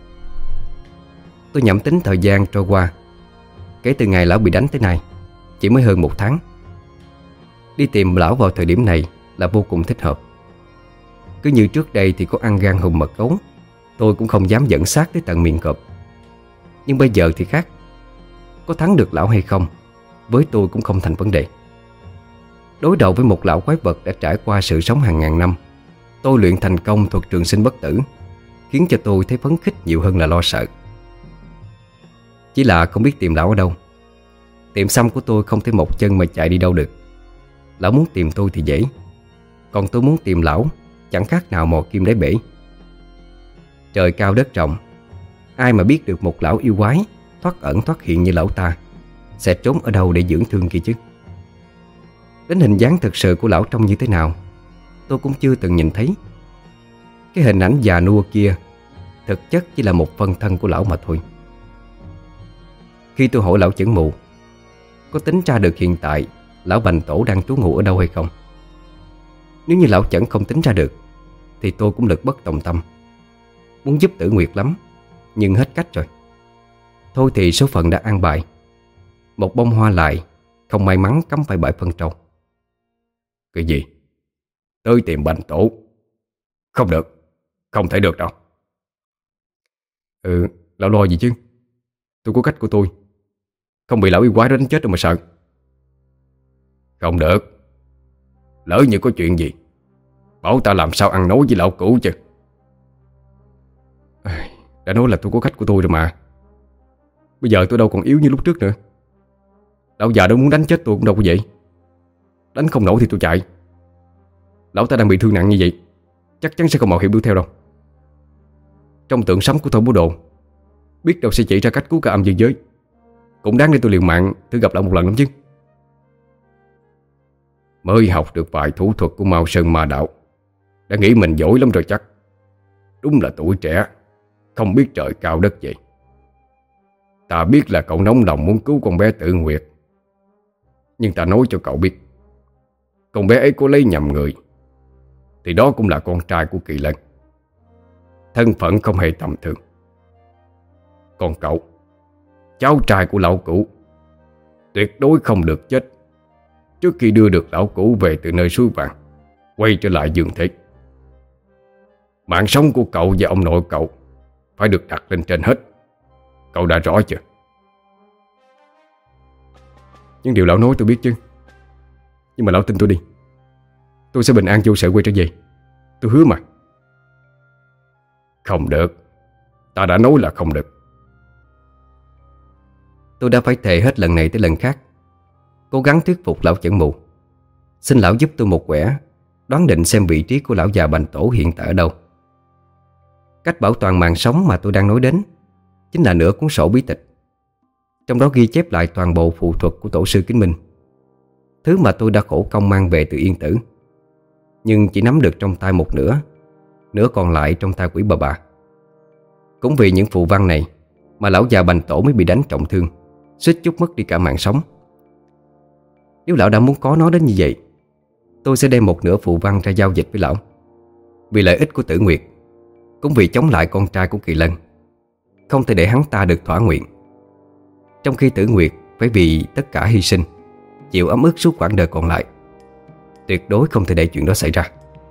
S1: Tôi nhẩm tính thời gian trôi qua, kể từ ngày lão bị đánh tới nay chỉ mới hơn 1 tháng. Đi tìm lão vào thời điểm này là vô cùng thích hợp. Cứ như trước đây thì có ăn gan hùm mật gấu, tôi cũng không dám dẫn xác tới tận miệng cọp. Nhưng bây giờ thì khác. Có thắng được lão hay không, với tôi cũng không thành vấn đề. Đối đầu với một lão quái vật đã trải qua sự sống hàng ngàn năm, tôi luyện thành công thuật trường sinh bất tử, khiến cho tôi thấy phấn khích nhiều hơn là lo sợ. Chỉ là không biết tìm lão ở đâu. Tiệm xăm của tôi không thể một chân mà chạy đi đâu được. Lão muốn tìm tôi thì dễ, còn tôi muốn tìm lão chẳng khác nào mò kim đáy bể. Trời cao đất rộng, ai mà biết được một lão yêu quái thoát ẩn thoát hiện như lão ta sẽ trốn ở đâu để dưỡng thương kia chứ. Đến hình dáng thực sự của lão trông như thế nào tôi cũng chưa từng nhìn thấy. Cái hình ảnh già nua kia thực chất chỉ là một phân thân của lão mà thôi. Khi tôi hỏi lão Chẩn Mù có tính ra được hiện tại lão Bành Tổ đang trú ngụ ở đâu hay không, nếu như lão Chẩn không tính ra được thì tôi cũng lực bất tòng tâm. Muốn giúp Tử Nguyệt lắm, nhưng hết cách rồi. Thôi thì số phận đã an bài. Một bông hoa lại không may mắn cắm phải bãi phân trâu.
S2: Cái gì? Tới tìm Bành Tổ? Không được, không thể được đâu.
S1: Lão lo gì chứ? Tôi có cách của tôi, không bị lão yêu quái đó đánh chết đâu mà sợ.
S2: Không được. Lỡ như có chuyện gì, bảo ta làm sao ăn nói với lão cũ chứ.
S1: Đã nói là tôi có cách của tôi rồi mà. Bây giờ tôi đâu còn yếu như lúc trước nữa. Lão già đâu muốn đánh chết tôi cũng đâu có vậy. Đánh không nổi thì tôi chạy. Lão ta đang bị thương nặng như vậy, chắc chắn sẽ không mạo hiểm đuổi theo đâu. Trong tượng sấm của Thôi Bố Đồ, biết đâu sẽ chỉ ra cách cứu cả âm dương giới. Cũng đáng để tôi liều mạng thử gặp lại một lần lắm chứ.
S2: Mới học được vài thủ thuật của Mao Sơn Ma Đạo đã nghĩ mình giỏi lắm rồi chắc. Đúng là tuổi trẻ, không biết trời cao đất vậy. Ta biết là cậu nóng lòng muốn cứu con bé Tử Nguyệt, nhưng ta nói cho cậu biết, con bé ấy có lấy nhầm người thì đó cũng là con trai của Kỳ Lân. Thân phận không hề tầm thường. Còn cậu, cháu trai của lão cũ, tuyệt đối không được chết trước khi đưa được lão cũ về từ nơi suối vàng, quay trở lại dương thế. Mạng sống của cậu và ông nội cậu phải được đặt lên trên hết. Cậu đã rõ chưa?
S1: Nhưng điều lão nói tôi biết chứ. Nhưng mà lão tin tôi đi, tôi sẽ bình an vô sự quay trở về. Tôi hứa mà.
S2: Không được. Ta đã nói là không được.
S1: Tôi đã phải thề hết lần này tới lần khác, cố gắng thuyết phục lão chẩn mù. Xin lão giúp tôi một quẻ đoán định xem vị trí của lão già Bành Tổ hiện tại ở đâu. Cách bảo toàn mạng sống mà tôi đang nói đến chính là nửa cuốn sổ bí tịch. Trong đó ghi chép lại toàn bộ phù thuật của tổ sư Kính Minh, thứ mà tôi đã khổ công mang về từ Yên Tử, nhưng chỉ nắm được trong tay một nửa, nửa còn lại trong tay quỷ bà. Cũng vì những phù văn này mà lão già Bành Tổ mới bị đánh trọng thương, suýt chút mất đi cả mạng sống. Nếu lão đã muốn có nó đến như vậy, tôi sẽ đem một nửa phù văn ra giao dịch với lão, vì lợi ích của Tử Nguyệt, cũng vì chống lại con trai của Kỳ Lân. Không thể để hắn ta được thỏa nguyện, trong khi Tử Nguyệt phải vì tất cả hy sinh, chịu ấm ức suốt quãng đời còn lại. Tuyệt đối không thể để chuyện đó xảy ra.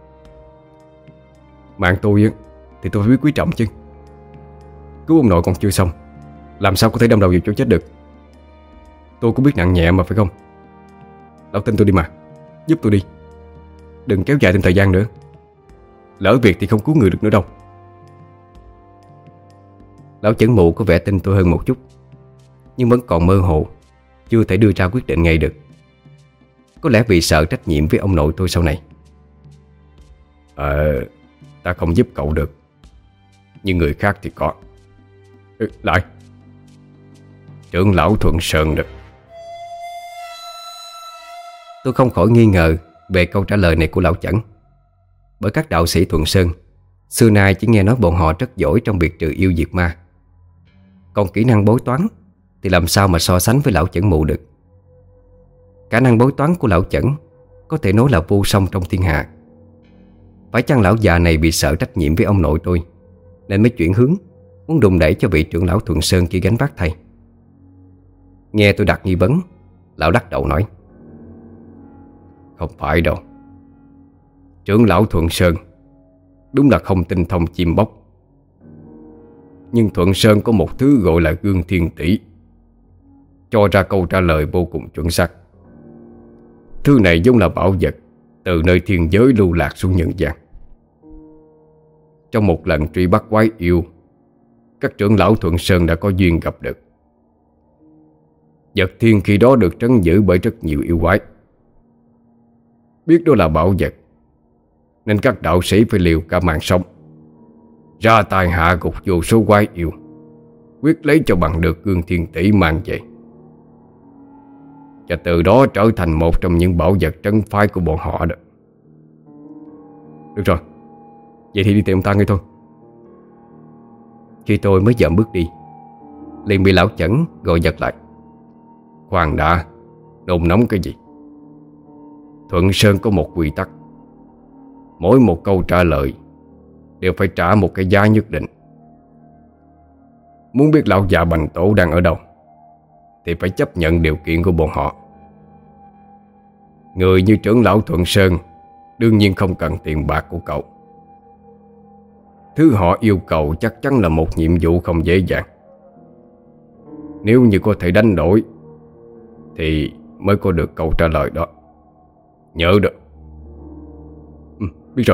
S2: Mạng tôi thì tôi phải biết quý trọng chứ. Cứu ông nội còn chưa xong, làm sao có thể đâm đầu vào chỗ chết được. Tôi cũng biết nặng nhẹ mà, phải không? Lão tin tôi đi mà, giúp tôi đi. Đừng kéo dài thêm thời gian nữa. Lỡ việc thì không cứu người được nữa đâu.
S1: Lão chẩn mụ có vẻ tin tôi hơn một chút, nhưng vẫn còn mơ hồ, chưa thể đưa ra quyết định ngay được. Có lẽ vì sợ trách nhiệm với ông nội tôi sau này.
S2: Ta không giúp cậu được, nhưng người khác thì có. Lại trưởng lão Thuận Sơn được.
S1: Tôi không khỏi nghi ngờ về câu trả lời này của lão chẩn, bởi các đạo sĩ Thuận Sơn xưa nay chỉ nghe nói bọn họ rất giỏi trong việc trừ yêu diệt ma. Còn kỹ năng bói toán thì làm sao mà so sánh với lão chẩn mụ được. Khả năng bói toán của lão chẩn có thể nói là vô song trong thiên hạ. Phải chăng lão già này bị sợ trách nhiệm với ông nội tôi, nên mới chuyển hướng, muốn đùn đẩy cho vị trưởng lão Thuận Sơn kia gánh vác thay? Nghe tôi đặt nghi vấn, lão lắc đầu nói:
S2: Không phải đâu. Trưởng lão Thuận Sơn đúng là không tinh thông chim bóc, nhưng Thuận Sơn có một thứ gọi là gương thiên tỷ, cho ra câu trả lời vô cùng chuẩn xác. Thứ này giống là bảo vật từ nơi thiên giới lưu lạc xuống nhân gian. Trong một lần truy bắt quái yêu, các trưởng lão Thuận Sơn đã có duyên gặp được. Vật thiên khi đó được trấn giữ bởi rất nhiều yêu quái. Biết đó là bảo vật, nên các đạo sĩ phải liều cả mạng sống, ra tay hạ gục vô số quái yêu, quyết lấy cho bằng được gương thiên tỷ mang về. Và từ đó trở thành một trong những bảo vật trấn phái của bọn họ đó.
S1: Được rồi, vậy thì đi tìm ông ta ngay thôi. Khi tôi mới dậm bước đi, liền bị lão chẩn gọi giật lại:
S2: Khoan đã, nôn nóng cái gì? Thuận Sơn có một quy tắc: mỗi một câu trả lời đều phải trả một cái giá nhất định. Muốn biết lão già Bành Tổ đang ở đâu thì phải chấp nhận điều kiện của bọn họ. Người như trưởng lão Thuận Sơn đương nhiên không cần tiền bạc của cậu. Thứ họ yêu cầu chắc chắn là một nhiệm vụ không dễ dàng. Nếu như có thể đánh đổi thì mới có được câu trả lời đó. Nhớ được.
S1: Biết rồi.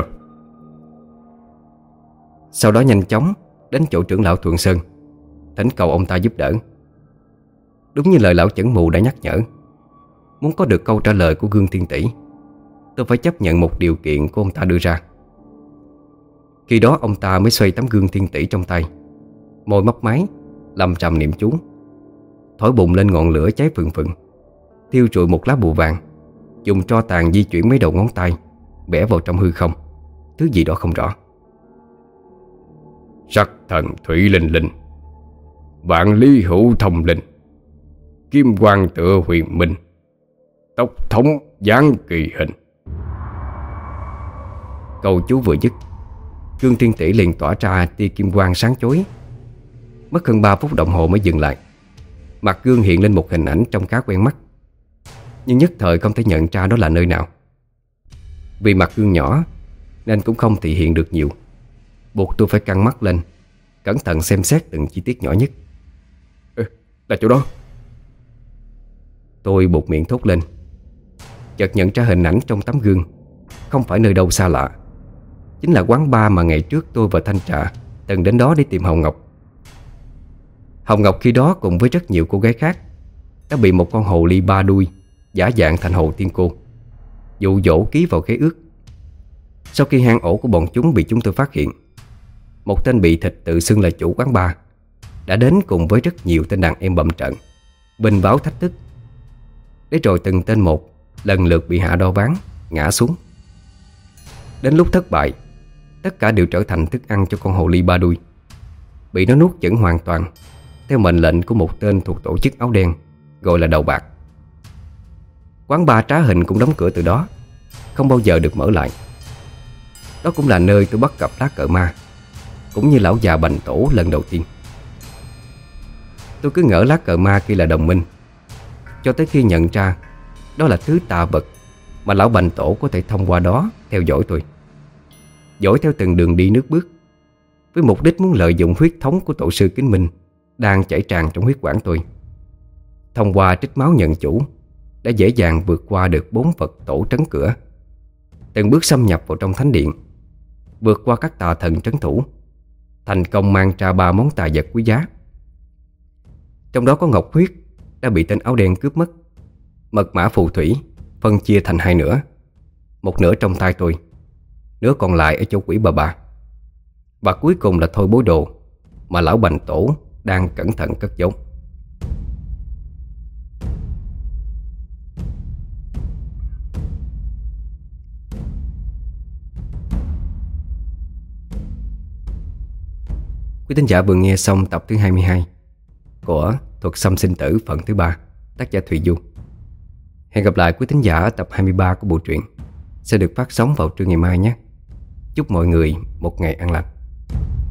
S1: Sau đó nhanh chóng đến chỗ trưởng lão Thuận Sơn, thỉnh cầu ông ta giúp đỡ. Đúng như lời lão chẩn mù đã nhắc nhở, muốn có được câu trả lời của gương thiên tỷ, tôi phải chấp nhận một điều kiện của ông ta đưa ra. Khi đó ông ta mới xoay tấm gương thiên tỷ trong tay, môi mấp máy, lầm trầm niệm chú, thổi bùng lên ngọn lửa cháy phừng phừng, thiêu trụi một lá bùa vàng, dùng tro tàn di chuyển mấy đầu ngón tay, bẻ vào trong hư không, thứ gì đó không rõ.
S2: Sắc thần thủy linh linh, vạn lý hữu thông linh, kim quang tựa huyền minh, tốc thống giáng kỳ hình.
S1: Câu chú vừa dứt, gương thiên tỷ liền tỏa ra tia kim quang sáng chói. Mất hơn 3 phút đồng hồ mới dừng lại. Mặt gương hiện lên một hình ảnh trông khá quen mắt, nhưng nhất thời không thể nhận ra đó là nơi nào. Vì mặt gương nhỏ nên cũng không thể hiện được nhiều, buộc tôi phải căng mắt lên, cẩn thận xem xét từng chi tiết nhỏ nhất.
S2: Là chỗ đó.
S1: Tôi buột miệng thốt lên, chợt nhận ra hình ảnh trong tấm gương không phải nơi đâu xa lạ. Chính là quán bar mà ngày trước tôi và Thanh Trà từng đến đó để tìm Hồng Ngọc. Hồng Ngọc khi đó cùng với rất nhiều cô gái khác đã bị một con hồ ly 3 đuôi giả dạng thành hồ tiên cô dụ dỗ ký vào khế ước. Sau khi hang ổ của bọn chúng bị chúng tôi phát hiện, một tên bị thịt tự xưng là chủ quán bar đã đến cùng với rất nhiều tên đàn em bầm trận, binh báo thách thức. Để rồi từng tên một lần lượt bị hạ đo ván, ngã xuống. Đến lúc thất bại, tất cả đều trở thành thức ăn cho con hồ ly 3 đuôi, bị nó nuốt chửng hoàn toàn theo mệnh lệnh của một tên thuộc tổ chức áo đen gọi là Đầu Bạc. Quán bar trá hình cũng đóng cửa từ đó, không bao giờ được mở lại. Đó cũng là nơi tôi bắt gặp lá cờ ma, cũng như lão già Bành Tổ lần đầu tiên. Tôi cứ ngỡ lá cờ ma kia là đồng minh, cho tới khi nhận ra đó là thứ tà vật mà lão Bành Tổ có thể thông qua đó theo dõi tôi, dõi theo từng đường đi nước bước, với mục đích muốn lợi dụng huyết thống của tổ sư Kính Minh đang chảy tràn trong huyết quản tôi. Thông qua trích máu nhận chủ, đã dễ dàng vượt qua được 4 Phật tổ trấn cửa, từng bước xâm nhập vào trong thánh điện, vượt qua các tà thần trấn thủ, thành công mang ra 3 món tài vật quý giá. Trong đó có ngọc huyết đã bị tên áo đen cướp mất, mật mã phù thủy phân chia thành 2 nửa, một nửa trong tay tôi, nửa còn lại ở chỗ quỷ bà, và cuối cùng là thôi bối đồ mà lão Bành Tổ đang cẩn thận cất giấu. Quý thính giả vừa nghe xong tập thứ 22 của Thuật Xăm Sinh Tử phần thứ 3, tác giả Thùy Du. Hẹn gặp lại quý thính giả ở tập 23 của bộ truyện sẽ được phát sóng vào trưa ngày mai nhé. Chúc mọi người một ngày an lành.